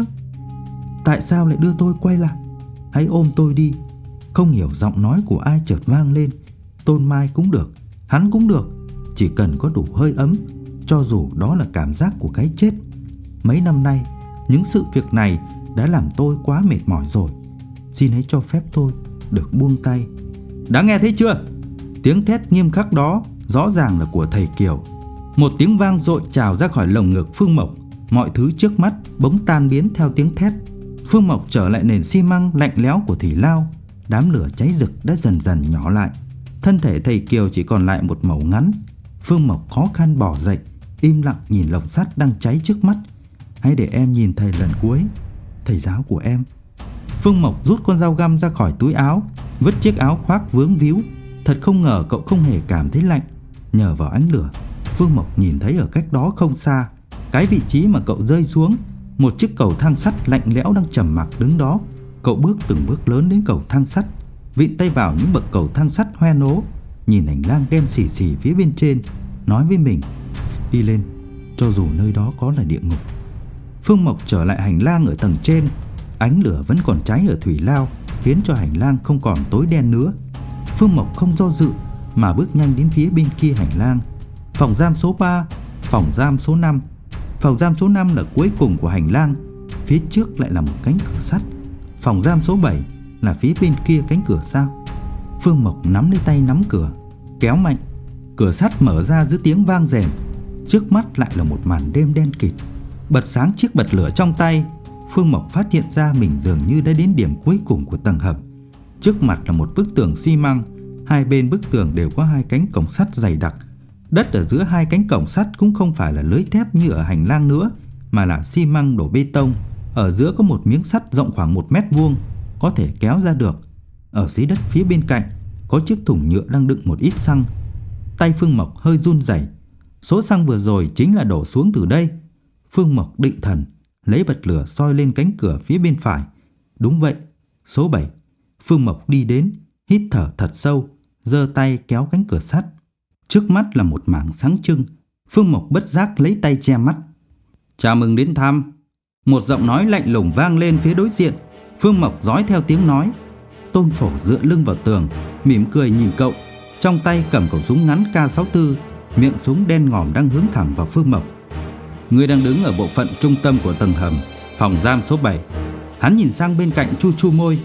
Tại sao lại đưa tôi quay lại? Hãy ôm tôi đi. Không hiểu giọng nói của ai chợt vang lên. Tôn Mai cũng được, hắn cũng được, chỉ cần có đủ hơi ấm, cho dù đó là cảm giác của cái chết. Mấy năm nay, những sự việc này đã làm tôi quá mệt mỏi rồi. Xin hãy cho phép tôi được buông tay. Đã nghe thấy chưa? Tiếng thét nghiêm khắc đó rõ ràng là của thầy Kiều. Một tiếng vang dội trào ra khỏi lồng ngực Phương Mộc. Mọi thứ trước mắt bỗng tan biến theo tiếng thét. Phương Mộc trở lại nền xi măng lạnh lẽo của thủy lao. Đám lửa cháy rực đã dần dần nhỏ lại. Thân thể thầy Kiều chỉ còn lại một mẩu ngắn. Phương Mộc khó khăn bò dậy, im lặng nhìn lồng sắt đang cháy trước mắt. Hãy để em nhìn thầy lần cuối, thầy giáo của em. Phương Mộc rút con dao găm ra khỏi túi áo, vứt chiếc áo khoác vướng víu. Thật không ngờ cậu không hề cảm thấy lạnh. Nhờ vào ánh lửa, Phương Mộc nhìn thấy ở cách đó không xa, cái vị trí mà cậu rơi xuống, một chiếc cầu thang sắt lạnh lẽo đang trầm mặc đứng đó. Cậu bước từng bước lớn đến cầu thang sắt, vịn tay vào những bậc cầu thang sắt hoen ố, nhìn hành lang đen xì xì phía bên trên, nói với mình: đi lên, cho dù nơi đó có là địa ngục. Phương Mộc trở lại hành lang ở tầng trên. Ánh lửa vẫn còn cháy ở thủy lao, khiến cho hành lang không còn tối đen nữa. Phương Mộc không do dự mà bước nhanh đến phía bên kia hành lang. Phòng giam số ba, phòng giam số năm. Phòng giam số năm là cuối cùng của hành lang, phía trước lại là một cánh cửa sắt. Phòng giam số bảy là phía bên kia cánh cửa sao? Phương Mộc nắm lấy tay nắm cửa, kéo mạnh. Cửa sắt mở ra giữa tiếng vang rèm. Trước mắt lại là một màn đêm đen kịt. Bật sáng chiếc bật lửa trong tay, Phương Mộc phát hiện ra mình dường như đã đến điểm cuối cùng của tầng hầm. Trước mặt là một bức tường xi măng. Hai bên bức tường đều có hai cánh cổng sắt dày đặc. Đất ở giữa hai cánh cổng sắt cũng không phải là lưới thép như ở hành lang nữa, mà là xi măng đổ bê tông. Ở giữa có một miếng sắt rộng khoảng một mét vuông, có thể kéo ra được. Ở dưới đất phía bên cạnh có chiếc thùng nhựa đang đựng một ít xăng. Tay Phương Mộc hơi run rẩy. Số xăng vừa rồi chính là đổ xuống từ đây. Phương Mộc định thần, lấy bật lửa soi lên cánh cửa phía bên phải. Đúng vậy, số bảy. Phương Mộc đi đến, hít thở thật sâu, giơ tay kéo cánh cửa sắt. Trước mắt là một mảng sáng trưng. Phương Mộc bất giác lấy tay che mắt. Chào mừng đến thăm. Một giọng nói lạnh lùng vang lên phía đối diện. Phương Mộc dõi theo tiếng nói. Tôn Phổ dựa lưng vào tường, mỉm cười nhìn cậu, trong tay cầm khẩu súng ngắn K sáu tư, miệng súng đen ngòm đang hướng thẳng vào Phương Mộc. Người đang đứng ở bộ phận trung tâm của tầng hầm, phòng giam số bảy. Hắn nhìn sang bên cạnh chu chu môi.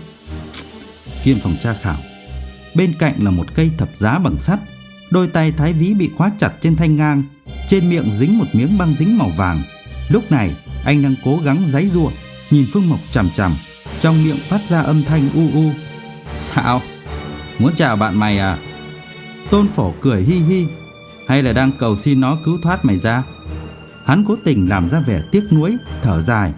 Kiêm phòng tra khảo. Bên cạnh là một cây thập giá bằng sắt. Đôi tay thái vĩ bị khóa chặt trên thanh ngang, trên miệng dính một miếng băng dính màu vàng. Lúc này anh đang cố gắng giãy giụa, nhìn Phương Mộc chằm chằm, trong miệng phát ra âm thanh u u. Sao? Muốn chào bạn mày à? Tôn Phổ cười hi hi. Hay là đang cầu xin nó cứu thoát mày ra? Hắn cố tình làm ra vẻ tiếc nuối, thở dài.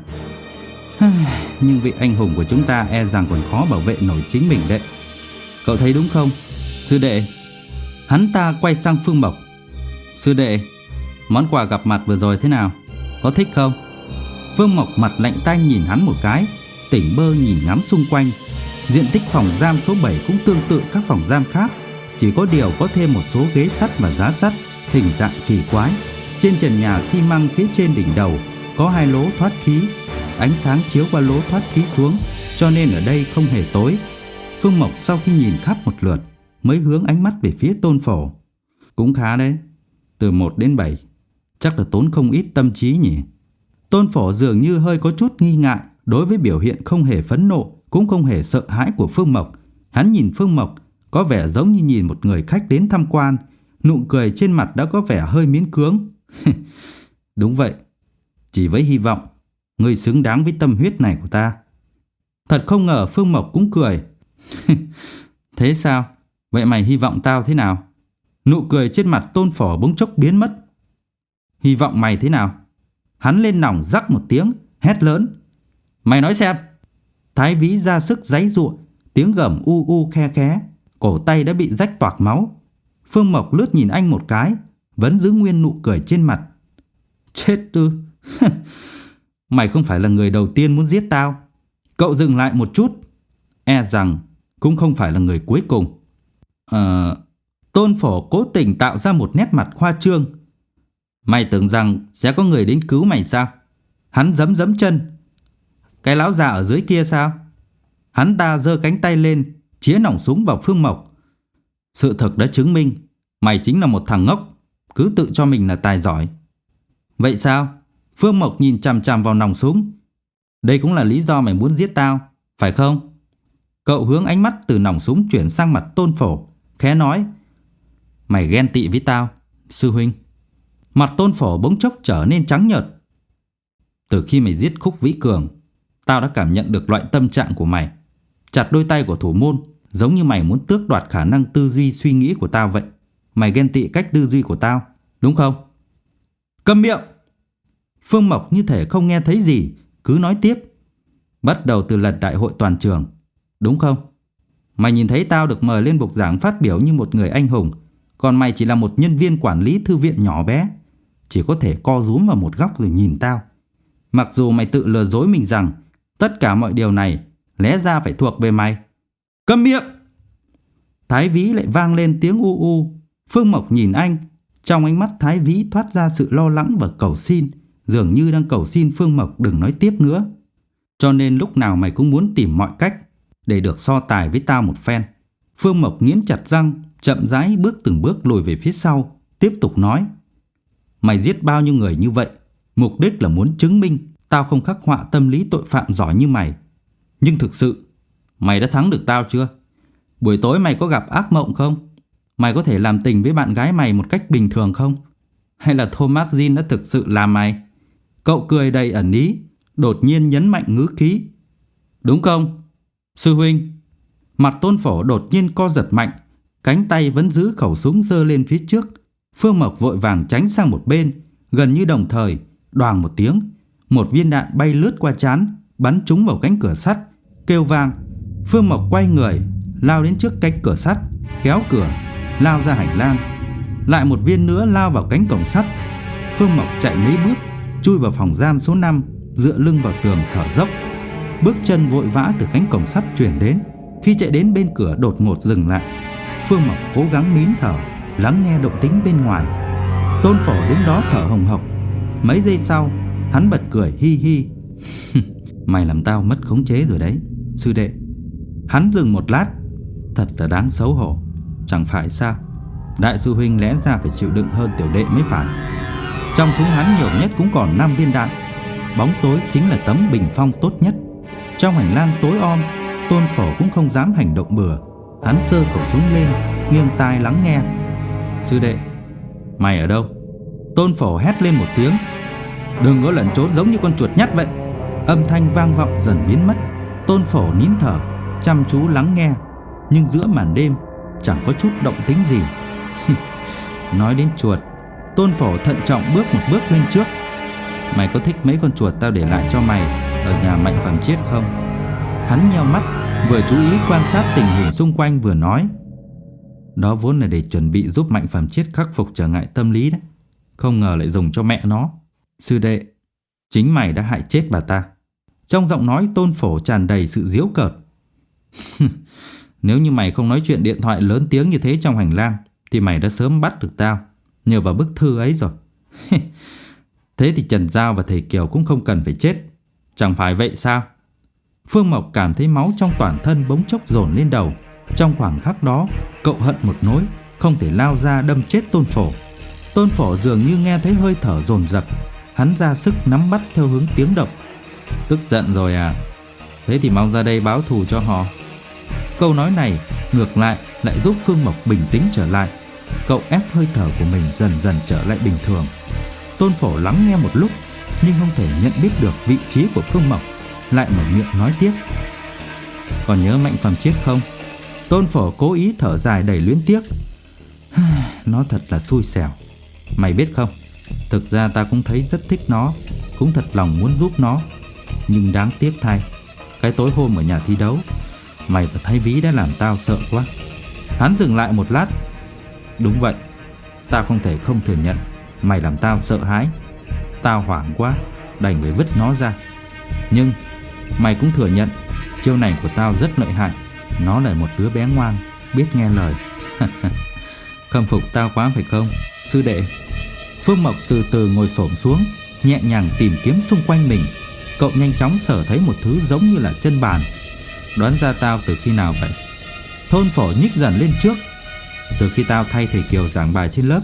Nhưng vị anh hùng của chúng ta e rằng còn khó bảo vệ nổi chính mình đấy. Cậu thấy đúng không, sư đệ? Hắn ta quay sang Phương Mộc. Sư đệ, món quà gặp mặt vừa rồi thế nào? Có thích không? Phương Mộc mặt lạnh tanh nhìn hắn một cái, tỉnh bơ nhìn ngắm xung quanh. Diện tích phòng giam số bảy cũng tương tự các phòng giam khác, chỉ có điều có thêm một số ghế sắt và giá sắt, hình dạng kỳ quái. Trên trần nhà xi măng phía trên đỉnh đầu có hai lỗ thoát khí. Ánh sáng chiếu qua lỗ thoát khí xuống, cho nên ở đây không hề tối. Phương Mộc sau khi nhìn khắp một lượt mới hướng ánh mắt về phía Tôn Phổ. Cũng khá đấy, từ một đến bảy, chắc là tốn không ít tâm trí nhỉ. Tôn Phổ dường như hơi có chút nghi ngại đối với biểu hiện không hề phẫn nộ, cũng không hề sợ hãi của Phương Mộc. Hắn nhìn Phương Mộc có vẻ giống như nhìn một người khách đến tham quan, nụ cười trên mặt đã có vẻ hơi miễn cưỡng. Đúng vậy, chỉ với hy vọng ngươi xứng đáng với tâm huyết này của ta. Thật không ngờ Phương Mộc cũng cười. Thế sao? Vậy mày hy vọng tao thế nào? Nụ cười trên mặt Tôn Phổ bỗng chốc biến mất. Hy vọng mày thế nào? Hắn lên nòng rắc một tiếng, hét lớn. Mày nói xem. Thái Vĩ ra sức giãy giụa, tiếng gầm u u khe khé, cổ tay đã bị rách toạc máu. Phương Mộc lướt nhìn anh một cái, vẫn giữ nguyên nụ cười trên mặt. Chết tư. Mày không phải là người đầu tiên muốn giết tao. Cậu dừng lại một chút. E rằng cũng không phải là người cuối cùng. Ờ... Tôn Phổ cố tình tạo ra một nét mặt khoa trương. Mày tưởng rằng sẽ có người đến cứu mày sao? Hắn giẫm giẫm chân. Cái lão già ở dưới kia sao? Hắn ta giơ cánh tay lên, chĩa nòng súng vào Phương Mộc. Sự thật đã chứng minh mày chính là một thằng ngốc, cứ tự cho mình là tài giỏi. Vậy sao? Phương Mộc nhìn chằm chằm vào nòng súng. Đây cũng là lý do mày muốn giết tao, phải không? Cậu hướng ánh mắt từ nòng súng chuyển sang mặt Tôn Phổ, khẽ nói. Mày ghen tị với tao, sư huynh. Mặt Tôn Phổ bỗng chốc trở nên trắng nhợt. Từ khi mày giết Khúc Vĩ Cường, tao đã cảm nhận được loại tâm trạng của mày. Chặt đôi tay của thủ môn, giống như mày muốn tước đoạt khả năng tư duy suy nghĩ của tao vậy. Mày ghen tị cách tư duy của tao, đúng không? Câm miệng! Phương Mộc như thể không nghe thấy gì, cứ nói tiếp. Bắt đầu từ lần đại hội toàn trường, đúng không? Mày nhìn thấy tao được mời lên bục giảng phát biểu như một người anh hùng, còn mày chỉ là một nhân viên quản lý thư viện nhỏ bé, chỉ có thể co rúm vào một góc rồi nhìn tao. Mặc dù mày tự lừa dối mình rằng tất cả mọi điều này lẽ ra phải thuộc về mày. Câm miệng! Thái Vĩ lại vang lên tiếng u u. Phương Mộc nhìn anh, trong ánh mắt Thái Vĩ thoát ra sự lo lắng và cầu xin, dường như đang cầu xin Phương Mộc đừng nói tiếp nữa. Cho nên lúc nào mày cũng muốn tìm mọi cách để được so tài với tao một phen. Phương Mộc nghiến chặt răng, chậm rãi bước từng bước lùi về phía sau, tiếp tục nói. Mày giết bao nhiêu người như vậy, mục đích là muốn chứng minh tao không khắc họa tâm lý tội phạm giỏi như mày. Nhưng thực sự, mày đã thắng được tao chưa? Buổi tối mày có gặp ác mộng không? Mày có thể làm tình với bạn gái mày một cách bình thường không? Hay là Thomas Jean đã thực sự làm mày? Cậu cười đầy ẩn ý, đột nhiên nhấn mạnh ngữ khí. Đúng không, sư huynh? Mặt Tôn Phổ đột nhiên co giật mạnh, cánh tay vẫn giữ khẩu súng giơ lên phía trước. Phương Mộc vội vàng tránh sang một bên. Gần như đồng thời, đoàng một tiếng, một viên đạn bay lướt qua trán, bắn trúng vào cánh cửa sắt, kêu vang. Phương Mộc quay người, lao đến trước cánh cửa sắt, kéo cửa, lao ra hành lang. Lại một viên nữa lao vào cánh cổng sắt. Phương Mộc chạy mấy bước, chui vào phòng giam số năm, dựa lưng vào tường thở dốc. Bước chân vội vã từ cánh cổng sắt truyền đến. Khi chạy đến bên cửa đột ngột dừng lại. Phương Mộc cố gắng nín thở, lắng nghe động tĩnh bên ngoài. Tôn Phổ đứng đó thở hồng hộc. Mấy giây sau, hắn bật cười hi hi. Mày làm tao mất khống chế rồi đấy, sư đệ. Hắn dừng một lát. Thật là đáng xấu hổ, chẳng phải sao? Đại sư huynh lẽ ra phải chịu đựng hơn tiểu đệ mới phải. Trong súng hắn nhiều nhất cũng còn năm viên đạn. Bóng tối chính là tấm bình phong tốt nhất. Trong hành lang tối om, Tôn Phổ cũng không dám hành động bừa. Hắn giơ khẩu súng lên, nghiêng tai lắng nghe. Sư đệ, mày ở đâu? Tôn Phổ hét lên một tiếng. Đừng có lẩn trốn giống như con chuột nhắt vậy. Âm thanh vang vọng dần biến mất. Tôn Phổ nín thở, chăm chú lắng nghe. Nhưng giữa màn đêm chẳng có chút động tĩnh gì. Nói đến chuột, Tôn Phổ thận trọng bước một bước lên trước. Mày có thích mấy con chuột tao để lại cho mày ở nhà Mạnh Phàm Chiết không? Hắn nheo mắt, vừa chú ý quan sát tình hình xung quanh vừa nói. Đó vốn là để chuẩn bị giúp Mạnh Phàm Chiết khắc phục trở ngại tâm lý đấy. Không ngờ lại dùng cho mẹ nó. Sư đệ, chính mày đã hại chết bà ta. Trong giọng nói Tôn Phổ tràn đầy sự giễu cợt. Nếu như mày không nói chuyện điện thoại lớn tiếng như thế trong hành lang thì mày đã sớm bắt được tao nhờ vào bức thư ấy rồi. Thế thì Trần Giao và thầy Kiều cũng không cần phải chết, chẳng phải vậy sao? Phương Mộc cảm thấy máu trong toàn thân bỗng chốc dồn lên đầu. Trong khoảng khắc đó, cậu hận một nỗi, không thể lao ra đâm chết Tôn Phổ. Tôn Phổ dường như nghe thấy hơi thở dồn dập, hắn ra sức nắm bắt theo hướng tiếng động. Tức giận rồi à? Thế thì mau ra đây báo thù cho họ. Câu nói này ngược lại lại giúp Phương Mộc bình tĩnh trở lại. Cậu ép hơi thở của mình dần dần trở lại bình thường. Tôn Phổ lắng nghe một lúc nhưng không thể nhận biết được vị trí của Phương Mộc, lại mở miệng nói tiếp. Còn nhớ Mạnh Phàm Chiết không? Tôn Phổ cố ý thở dài đầy luyến tiếc. Nó thật là xui xẻo. Mày biết không, thực ra ta cũng thấy rất thích nó, cũng thật lòng muốn giúp nó. Nhưng đáng tiếc thay, cái tối hôm ở nhà thi đấu, mày và Thái Vĩ đã làm tao sợ quá. Hắn dừng lại một lát. Đúng vậy, tao không thể không thừa nhận mày làm tao sợ hãi. Tao hoảng quá, đành phải vứt nó ra. Nhưng mày cũng thừa nhận chiêu này của tao rất lợi hại. Nó là một đứa bé ngoan, biết nghe lời. Khâm phục tao quá phải không, sư đệ? Phương Mộc từ từ ngồi xổm xuống, nhẹ nhàng tìm kiếm xung quanh mình. Cậu nhanh chóng sở thấy một thứ giống như là chân bàn. Đoán ra tao từ khi nào vậy? Tôn Phổ nhích dần lên trước. Từ khi tao thay thầy Kiều giảng bài trên lớp.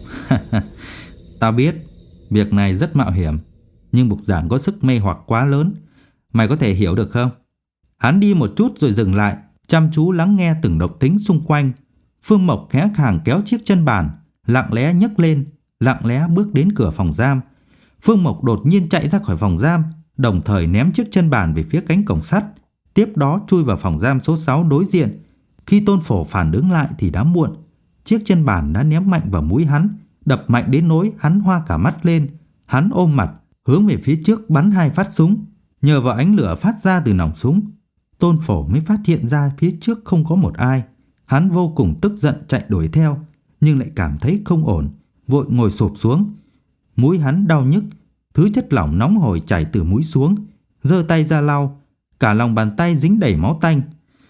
Tao biết việc này rất mạo hiểm, nhưng bục giảng có sức mê hoặc quá lớn. Mày có thể hiểu được không? Hắn đi một chút rồi dừng lại, chăm chú lắng nghe từng động tĩnh xung quanh. Phương Mộc khẽ khàng kéo chiếc chân bàn, lặng lẽ nhấc lên, lặng lẽ bước đến cửa phòng giam. Phương Mộc đột nhiên chạy ra khỏi phòng giam, đồng thời ném chiếc chân bàn về phía cánh cổng sắt, tiếp đó chui vào phòng giam số sáu đối diện. Khi Tôn Phổ phản ứng lại thì đã muộn. Chiếc chân bàn đã ném mạnh vào mũi hắn, đập mạnh đến nỗi hắn hoa cả mắt lên. Hắn ôm mặt, hướng về phía trước bắn hai phát súng. Nhờ vào ánh lửa phát ra từ nòng súng, Tôn Phổ mới phát hiện ra phía trước không có một ai. Hắn vô cùng tức giận chạy đuổi theo, nhưng lại cảm thấy không ổn, vội ngồi xổm xuống. Mũi hắn đau nhức, thứ chất lỏng nóng hổi chảy từ mũi xuống. Giơ tay ra lau, cả lòng bàn tay dính đầy máu tanh.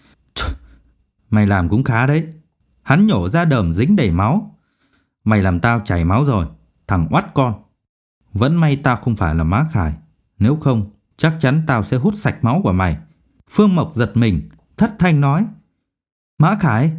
Mày làm cũng khá đấy. Hắn nhổ ra đờm dính đầy máu. Mày làm tao chảy máu rồi, thằng oắt con. Vẫn may tao không phải là Mã Khải, nếu không chắc chắn tao sẽ hút sạch máu của mày. Phương Mộc giật mình, thất thanh nói. Mã Khải?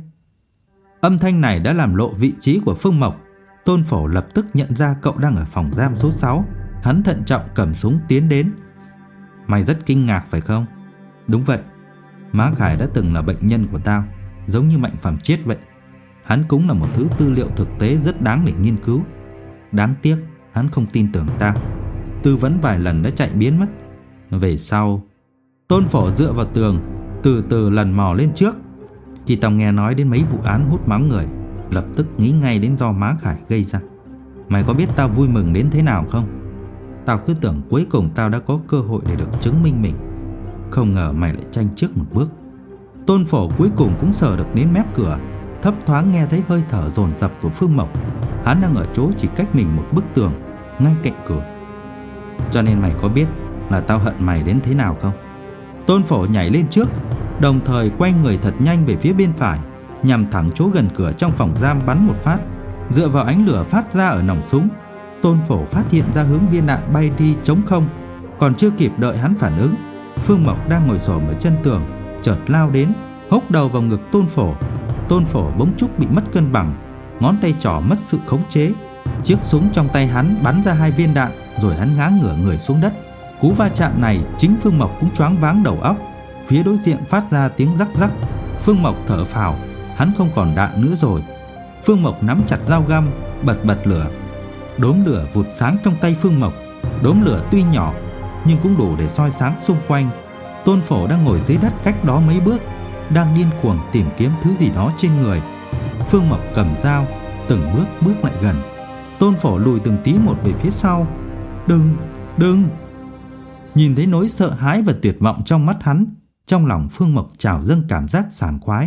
Âm thanh này đã làm lộ vị trí của Phương Mộc. Tôn Phổ lập tức nhận ra cậu đang ở phòng giam số sáu. Hắn thận trọng cầm súng tiến đến. Mày rất kinh ngạc phải không? Đúng vậy, Mã Khải đã từng là bệnh nhân của tao, giống như Mạnh Phàm Chiết vậy. Hắn cũng là một thứ tư liệu thực tế rất đáng để nghiên cứu. Đáng tiếc hắn không tin tưởng tao, tư vấn vài lần đã chạy biến mất. Về sau, Tôn Phổ dựa vào tường, từ từ lần mò lên trước. Khi tao nghe nói đến mấy vụ án hút máu người, lập tức nghĩ ngay đến do Mã Khải gây ra. Mày có biết tao vui mừng đến thế nào không? Tao cứ tưởng cuối cùng tao đã có cơ hội để được chứng minh mình, không ngờ mày lại tranh trước một bước. Tôn Phổ cuối cùng cũng sờ được đến mép cửa, thấp thoáng nghe thấy hơi thở dồn dập của Phương Mộc. Hắn đang ở chỗ chỉ cách mình một bức tường, ngay cạnh cửa. Cho nên mày có biết là tao hận mày đến thế nào không? Tôn Phổ nhảy lên trước, đồng thời quay người thật nhanh về phía bên phải, nhằm thẳng chỗ gần cửa trong phòng giam bắn một phát. Dựa vào ánh lửa phát ra ở nòng súng, Tôn Phổ phát hiện ra hướng viên đạn bay đi trống không. Còn chưa kịp đợi hắn phản ứng, Phương Mộc đang ngồi xổm ở chân tường chợt lao đến, húc đầu vào ngực Tôn Phổ. Tôn Phổ bỗng chốc bị mất cân bằng, ngón tay trỏ mất sự khống chế. Chiếc súng trong tay hắn bắn ra hai viên đạn, rồi hắn ngã ngửa người xuống đất. Cú va chạm này chính Phương Mộc cũng choáng váng đầu óc. Phía đối diện phát ra tiếng rắc rắc. Phương Mộc thở phào, hắn không còn đạn nữa rồi. Phương Mộc nắm chặt dao găm, bật bật lửa. Đốm lửa vụt sáng trong tay Phương Mộc. Đốm lửa tuy nhỏ nhưng cũng đủ để soi sáng xung quanh. Tôn Phổ đang ngồi dưới đất cách đó mấy bước, đang điên cuồng tìm kiếm thứ gì đó trên người. Phương Mộc cầm dao, từng bước bước lại gần. Tôn Phổ lùi từng tí một về phía sau. Đừng, đừng. Nhìn thấy nỗi sợ hãi và tuyệt vọng trong mắt hắn, trong lòng Phương Mộc trào dâng cảm giác sảng khoái.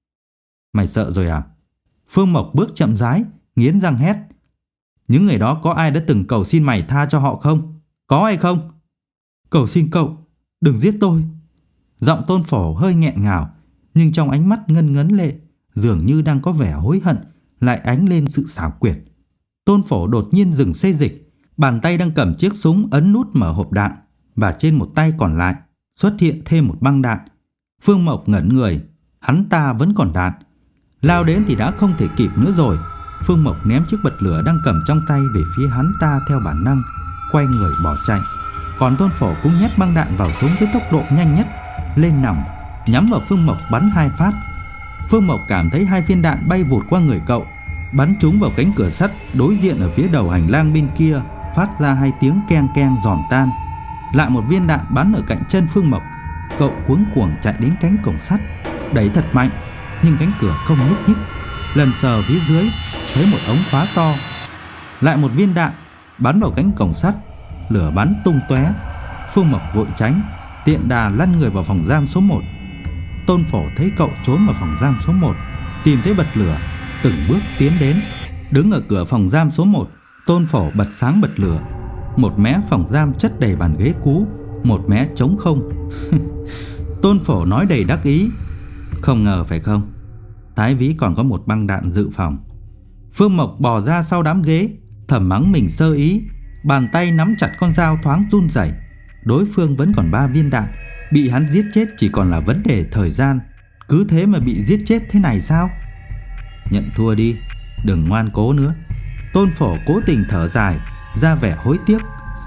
Mày sợ rồi à? Phương Mộc bước chậm rãi, nghiến răng hét. Những người đó có ai đã từng cầu xin mày tha cho họ không? Có hay không? Cầu xin cậu, đừng giết tôi. Giọng Tôn Phổ hơi nghẹn ngào, nhưng trong ánh mắt ngân ngấn lệ, dường như đang có vẻ hối hận, lại ánh lên sự xảo quyệt. Tôn Phổ đột nhiên dừng xê dịch, bàn tay đang cầm chiếc súng ấn nút mở hộp đạn, và trên một tay còn lại xuất hiện thêm một băng đạn. Phương Mộc ngẩn người, hắn ta vẫn còn đạn. Lao đến thì đã không thể kịp nữa rồi. Phương Mộc ném chiếc bật lửa đang cầm trong tay về phía hắn ta theo bản năng, quay người bỏ chạy. Còn Tôn Phổ cũng nhét băng đạn vào súng với tốc độ nhanh nhất, lên nòng, nhắm vào Phương Mộc bắn hai phát. Phương Mộc cảm thấy hai viên đạn bay vụt qua người cậu, bắn trúng vào cánh cửa sắt đối diện ở phía đầu hành lang bên kia, phát ra hai tiếng keng keng giòn tan. Lại một viên đạn bắn ở cạnh chân Phương Mộc. Cậu cuống cuồng chạy đến cánh cổng sắt, đẩy thật mạnh, nhưng cánh cửa không nhúc nhích. Lần sờ phía dưới thấy một ống khóa to. Lại một viên đạn bắn vào cánh cổng sắt, lửa bắn tung tóe. Phương Mộc vội tránh, tiện đà lăn người vào phòng giam số một. Tôn Phổ thấy cậu trốn vào phòng giam số một, tìm thấy bật lửa, từng bước tiến đến. Đứng ở cửa phòng giam số một, Tôn Phổ bật sáng bật lửa. Một mé phòng giam chất đầy bàn ghế cũ, một mé trống không. Tôn Phổ nói đầy đắc ý. Không ngờ phải không, Thái Vĩ còn có một băng đạn dự phòng. Phương Mộc bò ra sau đám ghế, thầm mắng mình sơ ý. Bàn tay nắm chặt con dao thoáng run rẩy. Đối phương vẫn còn ba viên đạn, bị hắn giết chết chỉ còn là vấn đề thời gian. Cứ thế mà bị giết chết thế này sao? Nhận thua đi, đừng ngoan cố nữa. Tôn Phổ cố tình thở dài, ra vẻ hối tiếc.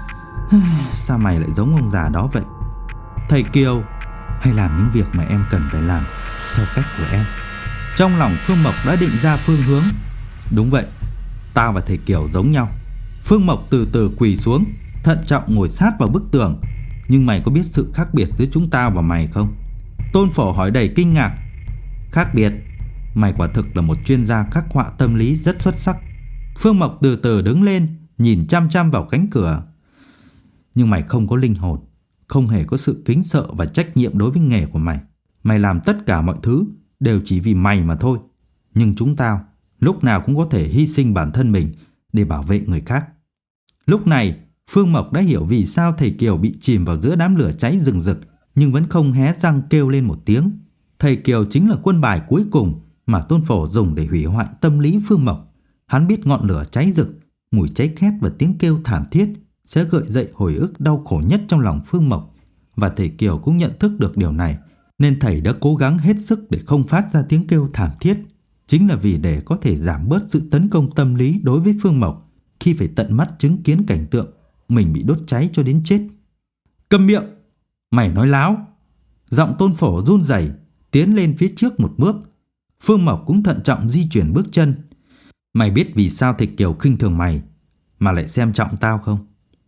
Sao mày lại giống ông già đó vậy? Thầy Kiều, hãy làm những việc mà em cần phải làm theo cách của em. Trong lòng Phương Mộc đã định ra phương hướng. Đúng vậy, tao và thầy Kiều giống nhau. Phương Mộc từ từ quỳ xuống, thận trọng ngồi sát vào bức tường. Nhưng mày có biết sự khác biệt giữa chúng tao và mày không? Tôn Phổ hỏi đầy kinh ngạc. Khác biệt? Mày quả thực là một chuyên gia khắc họa tâm lý rất xuất sắc. Phương Mộc từ từ đứng lên, nhìn chăm chăm vào cánh cửa. Nhưng mày không có linh hồn, không hề có sự kính sợ và trách nhiệm đối với nghề của mày. Mày làm tất cả mọi thứ đều chỉ vì mày mà thôi. Nhưng chúng tao lúc nào cũng có thể hy sinh bản thân mình để bảo vệ người khác. Lúc này Phương Mộc đã hiểu vì sao thầy Kiều bị chìm vào giữa đám lửa cháy rừng rực, nhưng vẫn không hé răng kêu lên một tiếng. Thầy Kiều chính là quân bài cuối cùng mà Tôn Phổ dùng để hủy hoại tâm lý Phương Mộc. Hắn biết ngọn lửa cháy rực, mùi cháy khét và tiếng kêu thảm thiết sẽ gợi dậy hồi ức đau khổ nhất trong lòng Phương Mộc. Và thầy Kiều cũng nhận thức được điều này, nên thầy đã cố gắng hết sức để không phát ra tiếng kêu thảm thiết, chính là vì để có thể giảm bớt sự tấn công tâm lý đối với Phương Mộc khi phải tận mắt chứng kiến cảnh tượng mình bị đốt cháy cho đến chết. Câm miệng! Mày nói láo! Giọng Tôn Phổ run rẩy, tiến lên phía trước một bước. Phương Mộc cũng thận trọng di chuyển bước chân. Mày biết vì sao thầy Kiều khinh thường mày mà lại xem trọng tao không?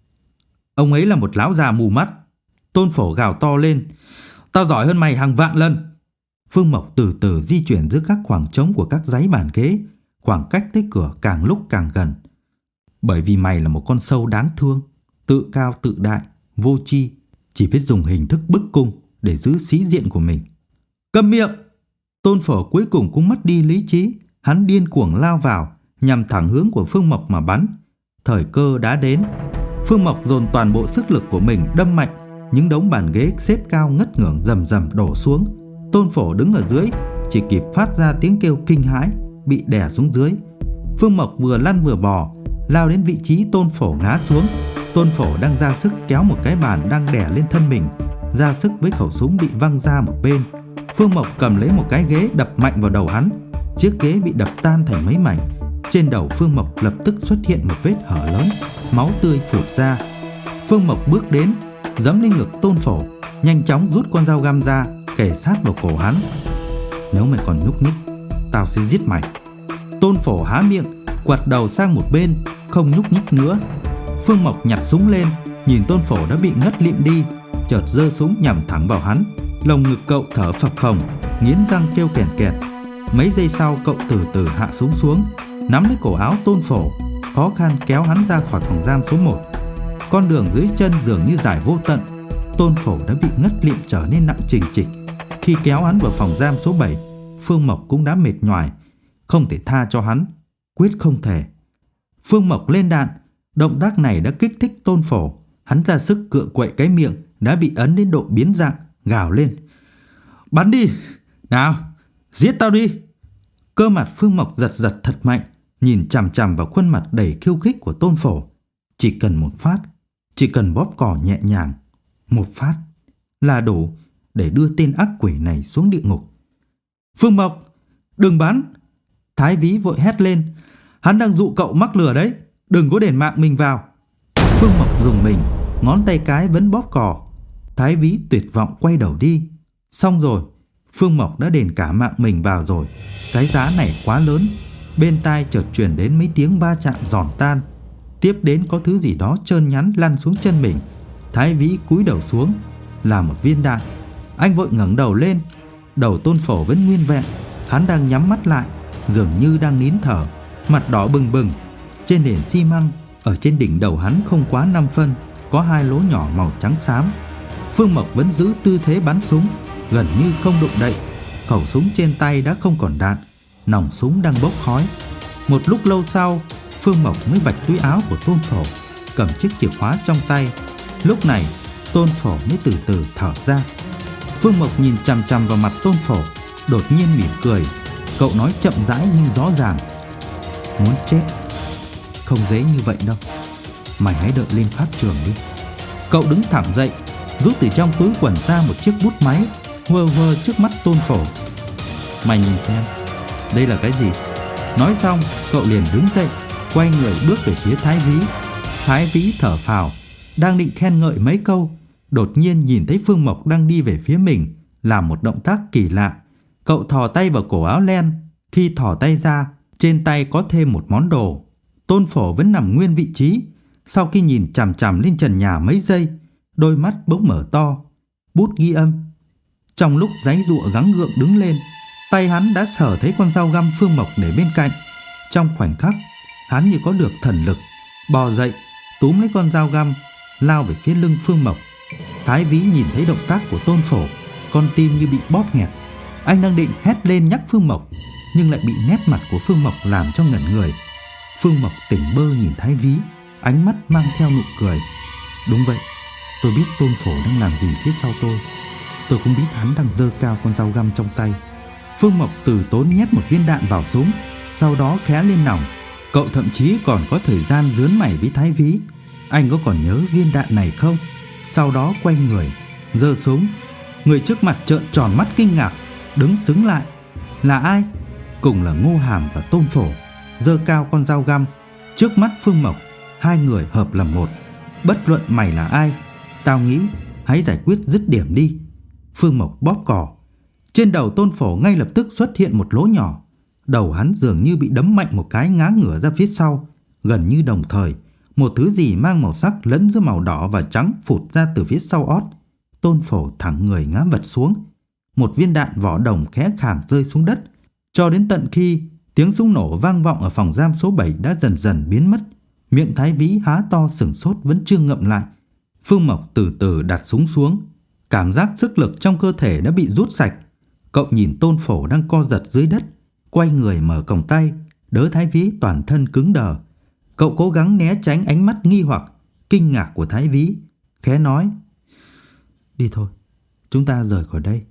Ông ấy là một lão già mù mắt. Tôn Phổ gào to lên. Tao giỏi hơn mày hàng vạn lần. Phương Mộc từ từ di chuyển giữa các khoảng trống của các dãy bàn ghế. Khoảng cách tới cửa càng lúc càng gần. Bởi vì mày là một con sâu đáng thương, tự cao tự đại, vô tri, chỉ biết dùng hình thức bức cung để giữ sĩ diện của mình. Câm miệng! Tôn Phổ cuối cùng cũng mất đi lý trí. Hắn điên cuồng lao vào, nhằm thẳng hướng của Phương Mộc mà bắn. Thời cơ đã đến. Phương Mộc dồn toàn bộ sức lực của mình đâm mạnh. Những đống bàn ghế xếp cao ngất ngưởng rầm rầm đổ xuống. Tôn Phổ đứng ở dưới, chỉ kịp phát ra tiếng kêu kinh hãi, bị đè xuống dưới. Phương Mộc vừa lăn vừa bò, lao đến vị trí Tôn Phổ ngã xuống. Tôn Phổ đang ra sức kéo một cái bàn đang đè lên thân mình, ra sức với khẩu súng bị văng ra một bên. Phương Mộc cầm lấy một cái ghế đập mạnh vào đầu hắn. Chiếc ghế bị đập tan thành mấy mảnh. Trên đầu Phương Mộc lập tức xuất hiện một vết hở lớn, máu tươi phụt ra. Phương Mộc bước đến, giẫm lên ngực Tôn Phổ, nhanh chóng rút con dao găm ra, kề sát vào cổ hắn. Nếu mày còn nhúc nhích, tao sẽ giết mày. Tôn Phổ há miệng, quặt đầu sang một bên, không nhúc nhích nữa. Phương Mộc nhặt súng lên, nhìn Tôn Phổ đã bị ngất lịm đi, chợt giơ súng nhằm thẳng vào hắn. Lồng ngực cậu thở phập phồng, nghiến răng kêu kèn kẹt. Mấy giây sau cậu từ từ hạ súng xuống, nắm lấy cổ áo Tôn Phổ, khó khăn kéo hắn ra khỏi phòng giam số một. Con đường dưới chân dường như dài vô tận. Tôn Phổ đã bị ngất lịm trở nên nặng trịch trịch. Khi kéo hắn vào phòng giam số bảy, Phương Mộc cũng đã mệt nhoài. Không thể tha cho hắn, quyết không thể. Phương Mộc lên đạn. Động tác này đã kích thích Tôn Phổ. Hắn ra sức cựa quậy cái miệng đã bị ấn đến độ biến dạng, gào lên. Bắn đi! Nào, giết tao đi. Cơ mặt Phương Mộc giật giật thật mạnh, nhìn chằm chằm vào khuôn mặt đầy khiêu khích của Tôn Phổ. Chỉ cần một phát, chỉ cần bóp cò nhẹ nhàng, một phát là đủ để đưa tên ác quỷ này xuống địa ngục. Phương Mộc, đừng bắn! Thái Vĩ vội hét lên. Hắn đang dụ cậu mắc lừa đấy, đừng có đền mạng mình vào. Phương Mộc dùng mình, ngón tay cái vẫn bóp cò. Thái Vĩ tuyệt vọng quay đầu đi. Xong rồi, Phương Mộc đã đền cả mạng mình vào rồi. Cái giá này quá lớn. Bên tai chợt truyền đến mấy tiếng va chạm giòn tan. Tiếp đến có thứ gì đó trơn nhắn lăn xuống chân mình. Thái Vĩ cúi đầu xuống, là một viên đạn. Anh vội ngẩng đầu lên. Đầu Tôn Phổ vẫn nguyên vẹn. Hắn đang nhắm mắt lại, dường như đang nín thở, mặt đỏ bừng bừng. Trên nền xi măng, ở trên đỉnh đầu hắn không quá năm phân, có hai lỗ nhỏ màu trắng xám. Phương Mộc vẫn giữ tư thế bắn súng, gần như không động đậy. Khẩu súng trên tay đã không còn đạn, nòng súng đang bốc khói. Một lúc lâu sau, Phương Mộc mới vạch túi áo của Tôn Phổ, cầm chiếc chìa khóa trong tay. Lúc này, Tôn Phổ mới từ từ thở ra. Phương Mộc nhìn chằm chằm vào mặt Tôn Phổ, đột nhiên mỉm cười. Cậu nói chậm rãi nhưng rõ ràng. Muốn chết không dễ như vậy đâu. Mày hãy đợi lên pháp trường đi. Cậu đứng thẳng dậy, rút từ trong túi quần ra một chiếc bút máy, huơ huơ trước mắt Tôn Phổ. Mày nhìn xem, đây là cái gì? Nói xong, cậu liền đứng dậy, quay người bước về phía Thái Vĩ. Thái Vĩ thở phào, đang định khen ngợi mấy câu, đột nhiên nhìn thấy Phương Mộc đang đi về phía mình, làm một động tác kỳ lạ. Cậu thò tay vào cổ áo len. Khi thò tay ra, trên tay có thêm một món đồ. Tôn Phổ vẫn nằm nguyên vị trí. Sau khi nhìn chằm chằm lên trần nhà mấy giây, đôi mắt bỗng mở to. Bút ghi âm. Trong lúc giãy giụa gắng gượng đứng lên, tay hắn đã sờ thấy con dao găm Phương Mộc để bên cạnh. Trong khoảnh khắc, hắn như có được thần lực, bò dậy, túm lấy con dao găm, lao về phía lưng Phương Mộc. Thái Vĩ nhìn thấy động tác của Tôn Phổ, con tim như bị bóp nghẹt. Anh đang định hét lên nhắc Phương Mộc, nhưng lại bị nét mặt của Phương Mộc làm cho ngẩn người. Phương Mộc tỉnh bơ nhìn Thái Vĩ, ánh mắt mang theo nụ cười. Đúng vậy, tôi biết Tôn Phổ đang làm gì phía sau tôi. Tôi cũng biết hắn đang giơ cao con dao găm trong tay. Phương Mộc từ tốn nhét một viên đạn vào súng, sau đó khé lên nòng. Cậu thậm chí còn có thời gian rướn mày với Thái Vĩ. Anh có còn nhớ viên đạn này không? Sau đó quay người, giơ súng. Người trước mặt trợn tròn mắt kinh ngạc, đứng sững lại. Là ai? Cùng là Ngô Hàm và Tôn Phổ, giơ cao con dao găm. Trước mắt Phương Mộc, hai người hợp làm một. Bất luận mày là ai, tao nghĩ hãy giải quyết dứt điểm đi. Phương Mộc bóp cò. Trên đầu Tôn Phổ ngay lập tức xuất hiện một lỗ nhỏ. Đầu hắn dường như bị đấm mạnh một cái ngã ngửa ra phía sau. Gần như đồng thời, một thứ gì mang màu sắc lẫn giữa màu đỏ và trắng phụt ra từ phía sau ót. Tôn Phổ thẳng người ngã vật xuống. Một viên đạn vỏ đồng khẽ khàng rơi xuống đất, cho đến tận khi tiếng súng nổ vang vọng ở phòng giam số bảy đã dần dần biến mất. Miệng Thái Vĩ há to sửng sốt vẫn chưa ngậm lại. Phương Mộc từ từ đặt súng xuống. Cảm giác sức lực trong cơ thể đã bị rút sạch. Cậu nhìn Tôn Phổ đang co giật dưới đất, quay người mở còng tay, đỡ Thái Vĩ toàn thân cứng đờ. Cậu cố gắng né tránh ánh mắt nghi hoặc, kinh ngạc của Thái Vĩ, khẽ nói: Đi thôi, chúng ta rời khỏi đây.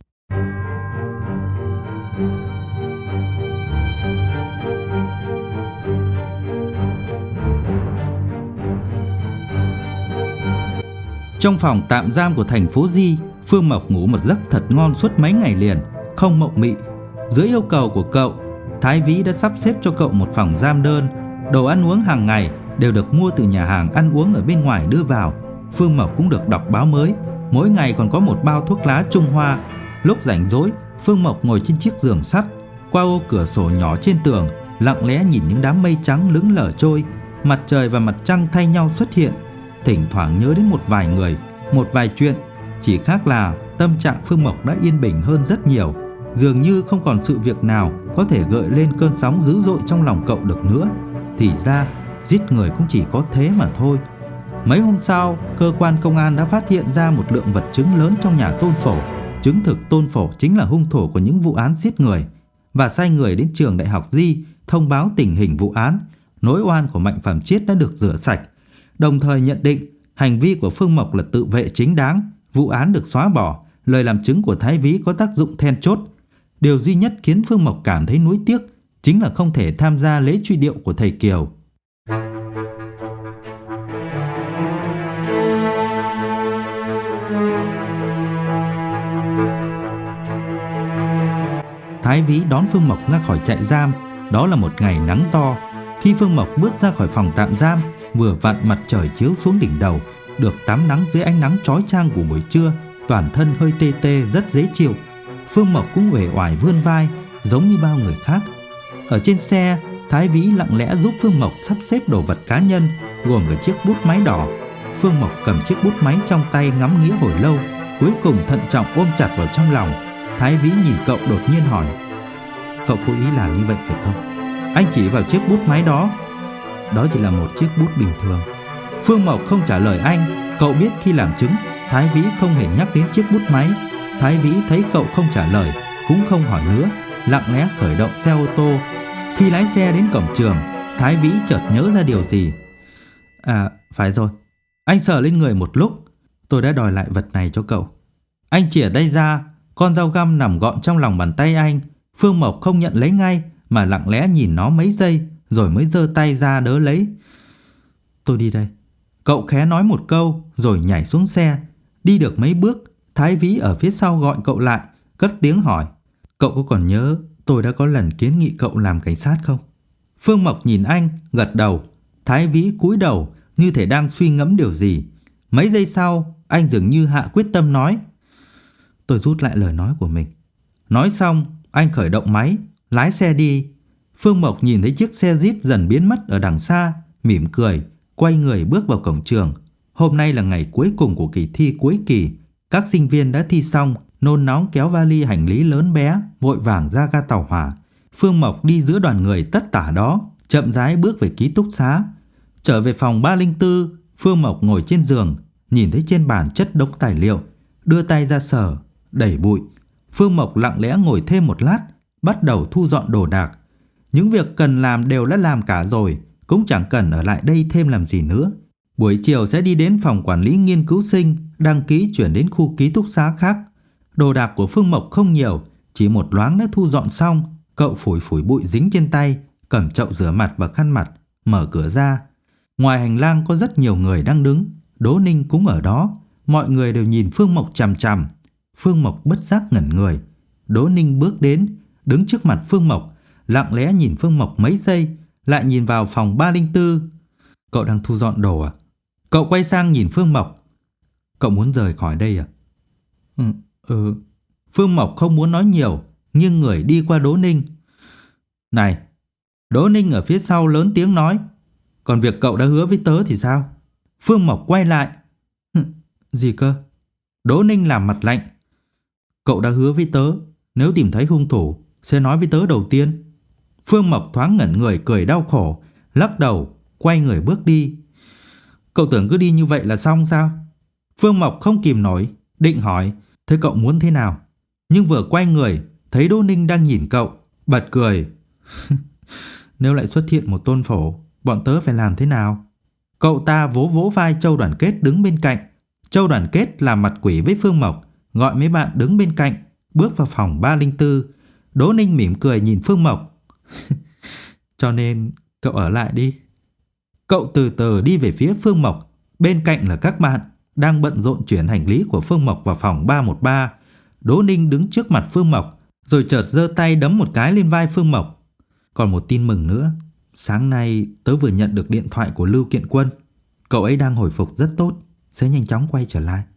Trong phòng tạm giam của thành phố Di, Phương Mộc ngủ một giấc thật ngon suốt mấy ngày liền, không mộng mị. Dưới yêu cầu của cậu, Thái Vĩ đã sắp xếp cho cậu một phòng giam đơn. Đồ ăn uống hàng ngày đều được mua từ nhà hàng ăn uống ở bên ngoài đưa vào. Phương Mộc cũng được đọc báo mới, mỗi ngày còn có một bao thuốc lá Trung Hoa. Lúc rảnh rỗi, Phương Mộc ngồi trên chiếc giường sắt, qua ô cửa sổ nhỏ trên tường, lặng lẽ nhìn những đám mây trắng lững lờ trôi. Mặt trời và mặt trăng thay nhau xuất hiện. Thỉnh thoảng nhớ đến một vài người, một vài chuyện. Chỉ khác là tâm trạng Phương Mộc đã yên bình hơn rất nhiều. Dường như không còn sự việc nào có thể gợi lên cơn sóng dữ dội trong lòng cậu được nữa. Thì ra giết người cũng chỉ có thế mà thôi. Mấy hôm sau, cơ quan công an đã phát hiện ra một lượng vật chứng lớn trong nhà Tôn Phổ, chứng thực Tôn Phổ chính là hung thủ của những vụ án giết người, và sai người đến trường đại học Di thông báo tình hình vụ án. Nỗi oan của Mạnh Phạm Chiết đã được rửa sạch, đồng thời nhận định hành vi của Phương Mộc là tự vệ chính đáng. Vụ án được xóa bỏ, lời làm chứng của Thái Vĩ có tác dụng then chốt. Điều duy nhất khiến Phương Mộc cảm thấy nuối tiếc chính là không thể tham gia lễ truy điệu của thầy Kiều. Thái Vĩ đón Phương Mộc ra khỏi trại giam. Đó là một ngày nắng to. Khi Phương Mộc bước ra khỏi phòng tạm giam, vừa vặn mặt trời chiếu xuống đỉnh đầu, được tắm nắng dưới ánh nắng chói chang của buổi trưa, toàn thân hơi tê tê rất dễ chịu. Phương Mộc cũng uể oải vươn vai, giống như bao người khác. Ở trên xe, Thái Vĩ lặng lẽ giúp Phương Mộc sắp xếp đồ vật cá nhân, gồm cả chiếc bút máy đỏ. Phương Mộc cầm chiếc bút máy trong tay ngắm nghía hồi lâu, cuối cùng thận trọng ôm chặt vào trong lòng. Thái Vĩ nhìn cậu đột nhiên hỏi: "Cậu cố ý làm như vậy phải không?" Anh chỉ vào chiếc bút máy đó. "Đó chỉ là một chiếc bút bình thường." Phương Mộc không trả lời anh. Cậu biết khi làm chứng, Thái Vĩ không hề nhắc đến chiếc bút máy. Thái Vĩ thấy cậu không trả lời, cũng không hỏi nữa, lặng lẽ khởi động xe ô tô. Khi lái xe đến cổng trường, Thái Vĩ chợt nhớ ra điều gì. "À, phải rồi." Anh sờ lên người một lúc. "Tôi đã đòi lại vật này cho cậu." Anh chìa tay ra. Con dao găm nằm gọn trong lòng bàn tay anh. Phương Mộc không nhận lấy ngay, mà lặng lẽ nhìn nó mấy giây, rồi mới giơ tay ra đỡ lấy. "Tôi đi đây." Cậu khẽ nói một câu rồi nhảy xuống xe. Đi được mấy bước, Thái Vĩ ở phía sau gọi cậu lại, cất tiếng hỏi: "Cậu có còn nhớ tôi đã có lần kiến nghị cậu làm cảnh sát không?" Phương Mộc nhìn anh, gật đầu. Thái Vĩ cúi đầu như thể đang suy ngẫm điều gì. Mấy giây sau, anh dường như hạ quyết tâm nói: "Tôi rút lại lời nói của mình." Nói xong, anh khởi động máy, lái xe đi. Phương Mộc nhìn thấy chiếc xe Jeep dần biến mất ở đằng xa, mỉm cười, quay người bước vào cổng trường. Hôm nay là ngày cuối cùng của kỳ thi cuối kỳ. Các sinh viên đã thi xong, nôn nóng kéo vali hành lý lớn bé, vội vàng ra ga tàu hỏa. Phương Mộc đi giữa đoàn người tất tả đó, chậm rãi bước về ký túc xá. Trở về phòng ba không bốn, Phương Mộc ngồi trên giường, nhìn thấy trên bàn chất đống tài liệu, đưa tay ra sờ, đẩy bụi. Phương Mộc lặng lẽ ngồi thêm một lát, bắt đầu thu dọn đồ đạc. Những việc cần làm đều đã làm cả rồi, cũng chẳng cần ở lại đây thêm làm gì nữa. Buổi chiều sẽ đi đến phòng quản lý nghiên cứu sinh, đăng ký chuyển đến khu ký túc xá khác. Đồ đạc của Phương Mộc không nhiều, chỉ một loáng đã thu dọn xong. Cậu phủi phủi bụi dính trên tay, cầm chậu rửa mặt và khăn mặt, mở cửa ra. Ngoài hành lang có rất nhiều người đang đứng. Đỗ Ninh cũng ở đó. Mọi người đều nhìn Phương Mộc chằm chằm. Phương Mộc bất giác ngẩn người. Đỗ Ninh bước đến, đứng trước mặt Phương Mộc, lặng lẽ nhìn Phương Mộc mấy giây, lại nhìn vào phòng ba không bốn. "Cậu đang thu dọn đồ à?" Cậu quay sang nhìn Phương Mộc. "Cậu muốn rời khỏi đây à?" Ừ, ừ. Phương Mộc không muốn nói nhiều, nhưng người đi qua Đỗ Ninh. "Này!" Đỗ Ninh ở phía sau lớn tiếng nói. "Còn việc cậu đã hứa với tớ thì sao?" Phương Mộc quay lại. "Gì cơ?" Đỗ Ninh làm mặt lạnh. "Cậu đã hứa với tớ, nếu tìm thấy hung thủ sẽ nói với tớ đầu tiên." Phương Mộc thoáng ngẩn người, cười đau khổ, lắc đầu, quay người bước đi. "Cậu tưởng cứ đi như vậy là xong sao?" Phương Mộc không kìm nổi, định hỏi: "Thế cậu muốn thế nào?" Nhưng vừa quay người, thấy Đỗ Ninh đang nhìn cậu, bật cười. "Nếu lại xuất hiện một tôn phổ, bọn tớ phải làm thế nào?" Cậu ta vỗ vỗ vai Châu Đoàn Kết đứng bên cạnh. Châu Đoàn Kết làm mặt quỷ với Phương Mộc, gọi mấy bạn đứng bên cạnh, bước vào phòng ba không bốn. Đỗ Ninh mỉm cười nhìn Phương Mộc. "Cho nên cậu ở lại đi." Cậu từ từ đi về phía Phương Mộc. Bên cạnh là các bạn đang bận rộn chuyển hành lý của Phương Mộc vào phòng ba một ba. Đỗ Ninh đứng trước mặt Phương Mộc, rồi chợt giơ tay đấm một cái lên vai Phương Mộc. "Còn một tin mừng nữa. Sáng nay tớ vừa nhận được điện thoại của Lưu Kiện Quân. Cậu ấy đang hồi phục rất tốt, sẽ nhanh chóng quay trở lại."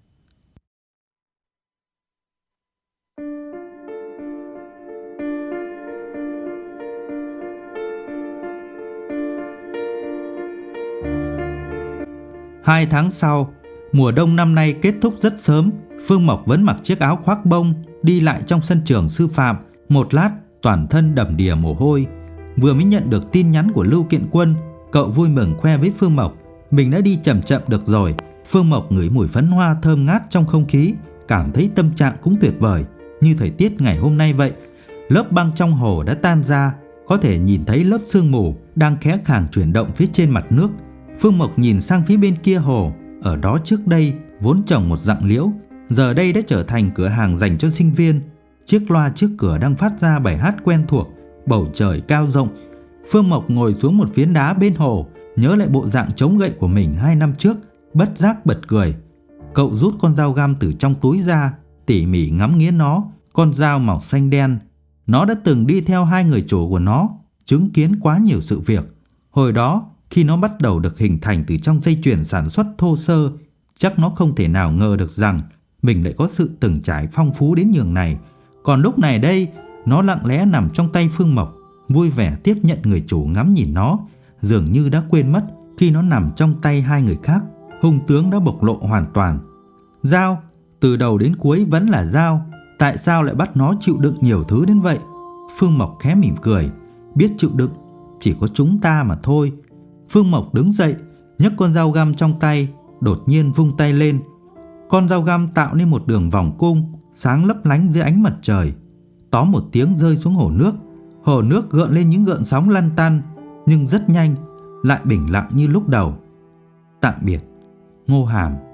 Hai tháng sau, mùa đông năm nay kết thúc rất sớm. Phương Mộc vẫn mặc chiếc áo khoác bông, đi lại trong sân trường sư phạm. Một lát, toàn thân đầm đìa mồ hôi. Vừa mới nhận được tin nhắn của Lưu Kiện Quân, cậu vui mừng khoe với Phương Mộc mình đã đi chậm chậm được rồi. Phương Mộc ngửi mùi phấn hoa thơm ngát trong không khí, cảm thấy tâm trạng cũng tuyệt vời, như thời tiết ngày hôm nay vậy. Lớp băng trong hồ đã tan ra, có thể nhìn thấy lớp sương mù đang khẽ khàng chuyển động phía trên mặt nước. Phương Mộc nhìn sang phía bên kia hồ, ở đó trước đây vốn trồng một rặng liễu, giờ đây đã trở thành cửa hàng dành cho sinh viên. Chiếc loa trước cửa đang phát ra bài hát quen thuộc, bầu trời cao rộng. Phương Mộc ngồi xuống một phiến đá bên hồ, nhớ lại bộ dạng chống gậy của mình hai năm trước, bất giác bật cười. Cậu rút con dao găm từ trong túi ra, tỉ mỉ ngắm nghía nó. Con dao màu xanh đen. Nó đã từng đi theo hai người chủ của nó, chứng kiến quá nhiều sự việc. Hồi đó, khi nó bắt đầu được hình thành từ trong dây chuyền sản xuất thô sơ, chắc nó không thể nào ngờ được rằng mình lại có sự từng trải phong phú đến nhường này. Còn lúc này đây, nó lặng lẽ nằm trong tay Phương Mộc, vui vẻ tiếp nhận người chủ ngắm nhìn nó, dường như đã quên mất khi nó nằm trong tay hai người khác, hung tướng đã bộc lộ hoàn toàn. Dao, từ đầu đến cuối vẫn là dao, tại sao lại bắt nó chịu đựng nhiều thứ đến vậy? Phương Mộc khẽ mỉm cười, biết chịu đựng chỉ có chúng ta mà thôi. Phương Mộc đứng dậy, nhấc con dao găm trong tay, đột nhiên vung tay lên. Con dao găm tạo nên một đường vòng cung, sáng lấp lánh dưới ánh mặt trời. Tóm một tiếng rơi xuống hồ nước. Hồ nước gợn lên những gợn sóng lăn tăn, nhưng rất nhanh lại bình lặng như lúc đầu. Tạm biệt, Ngô Hàm.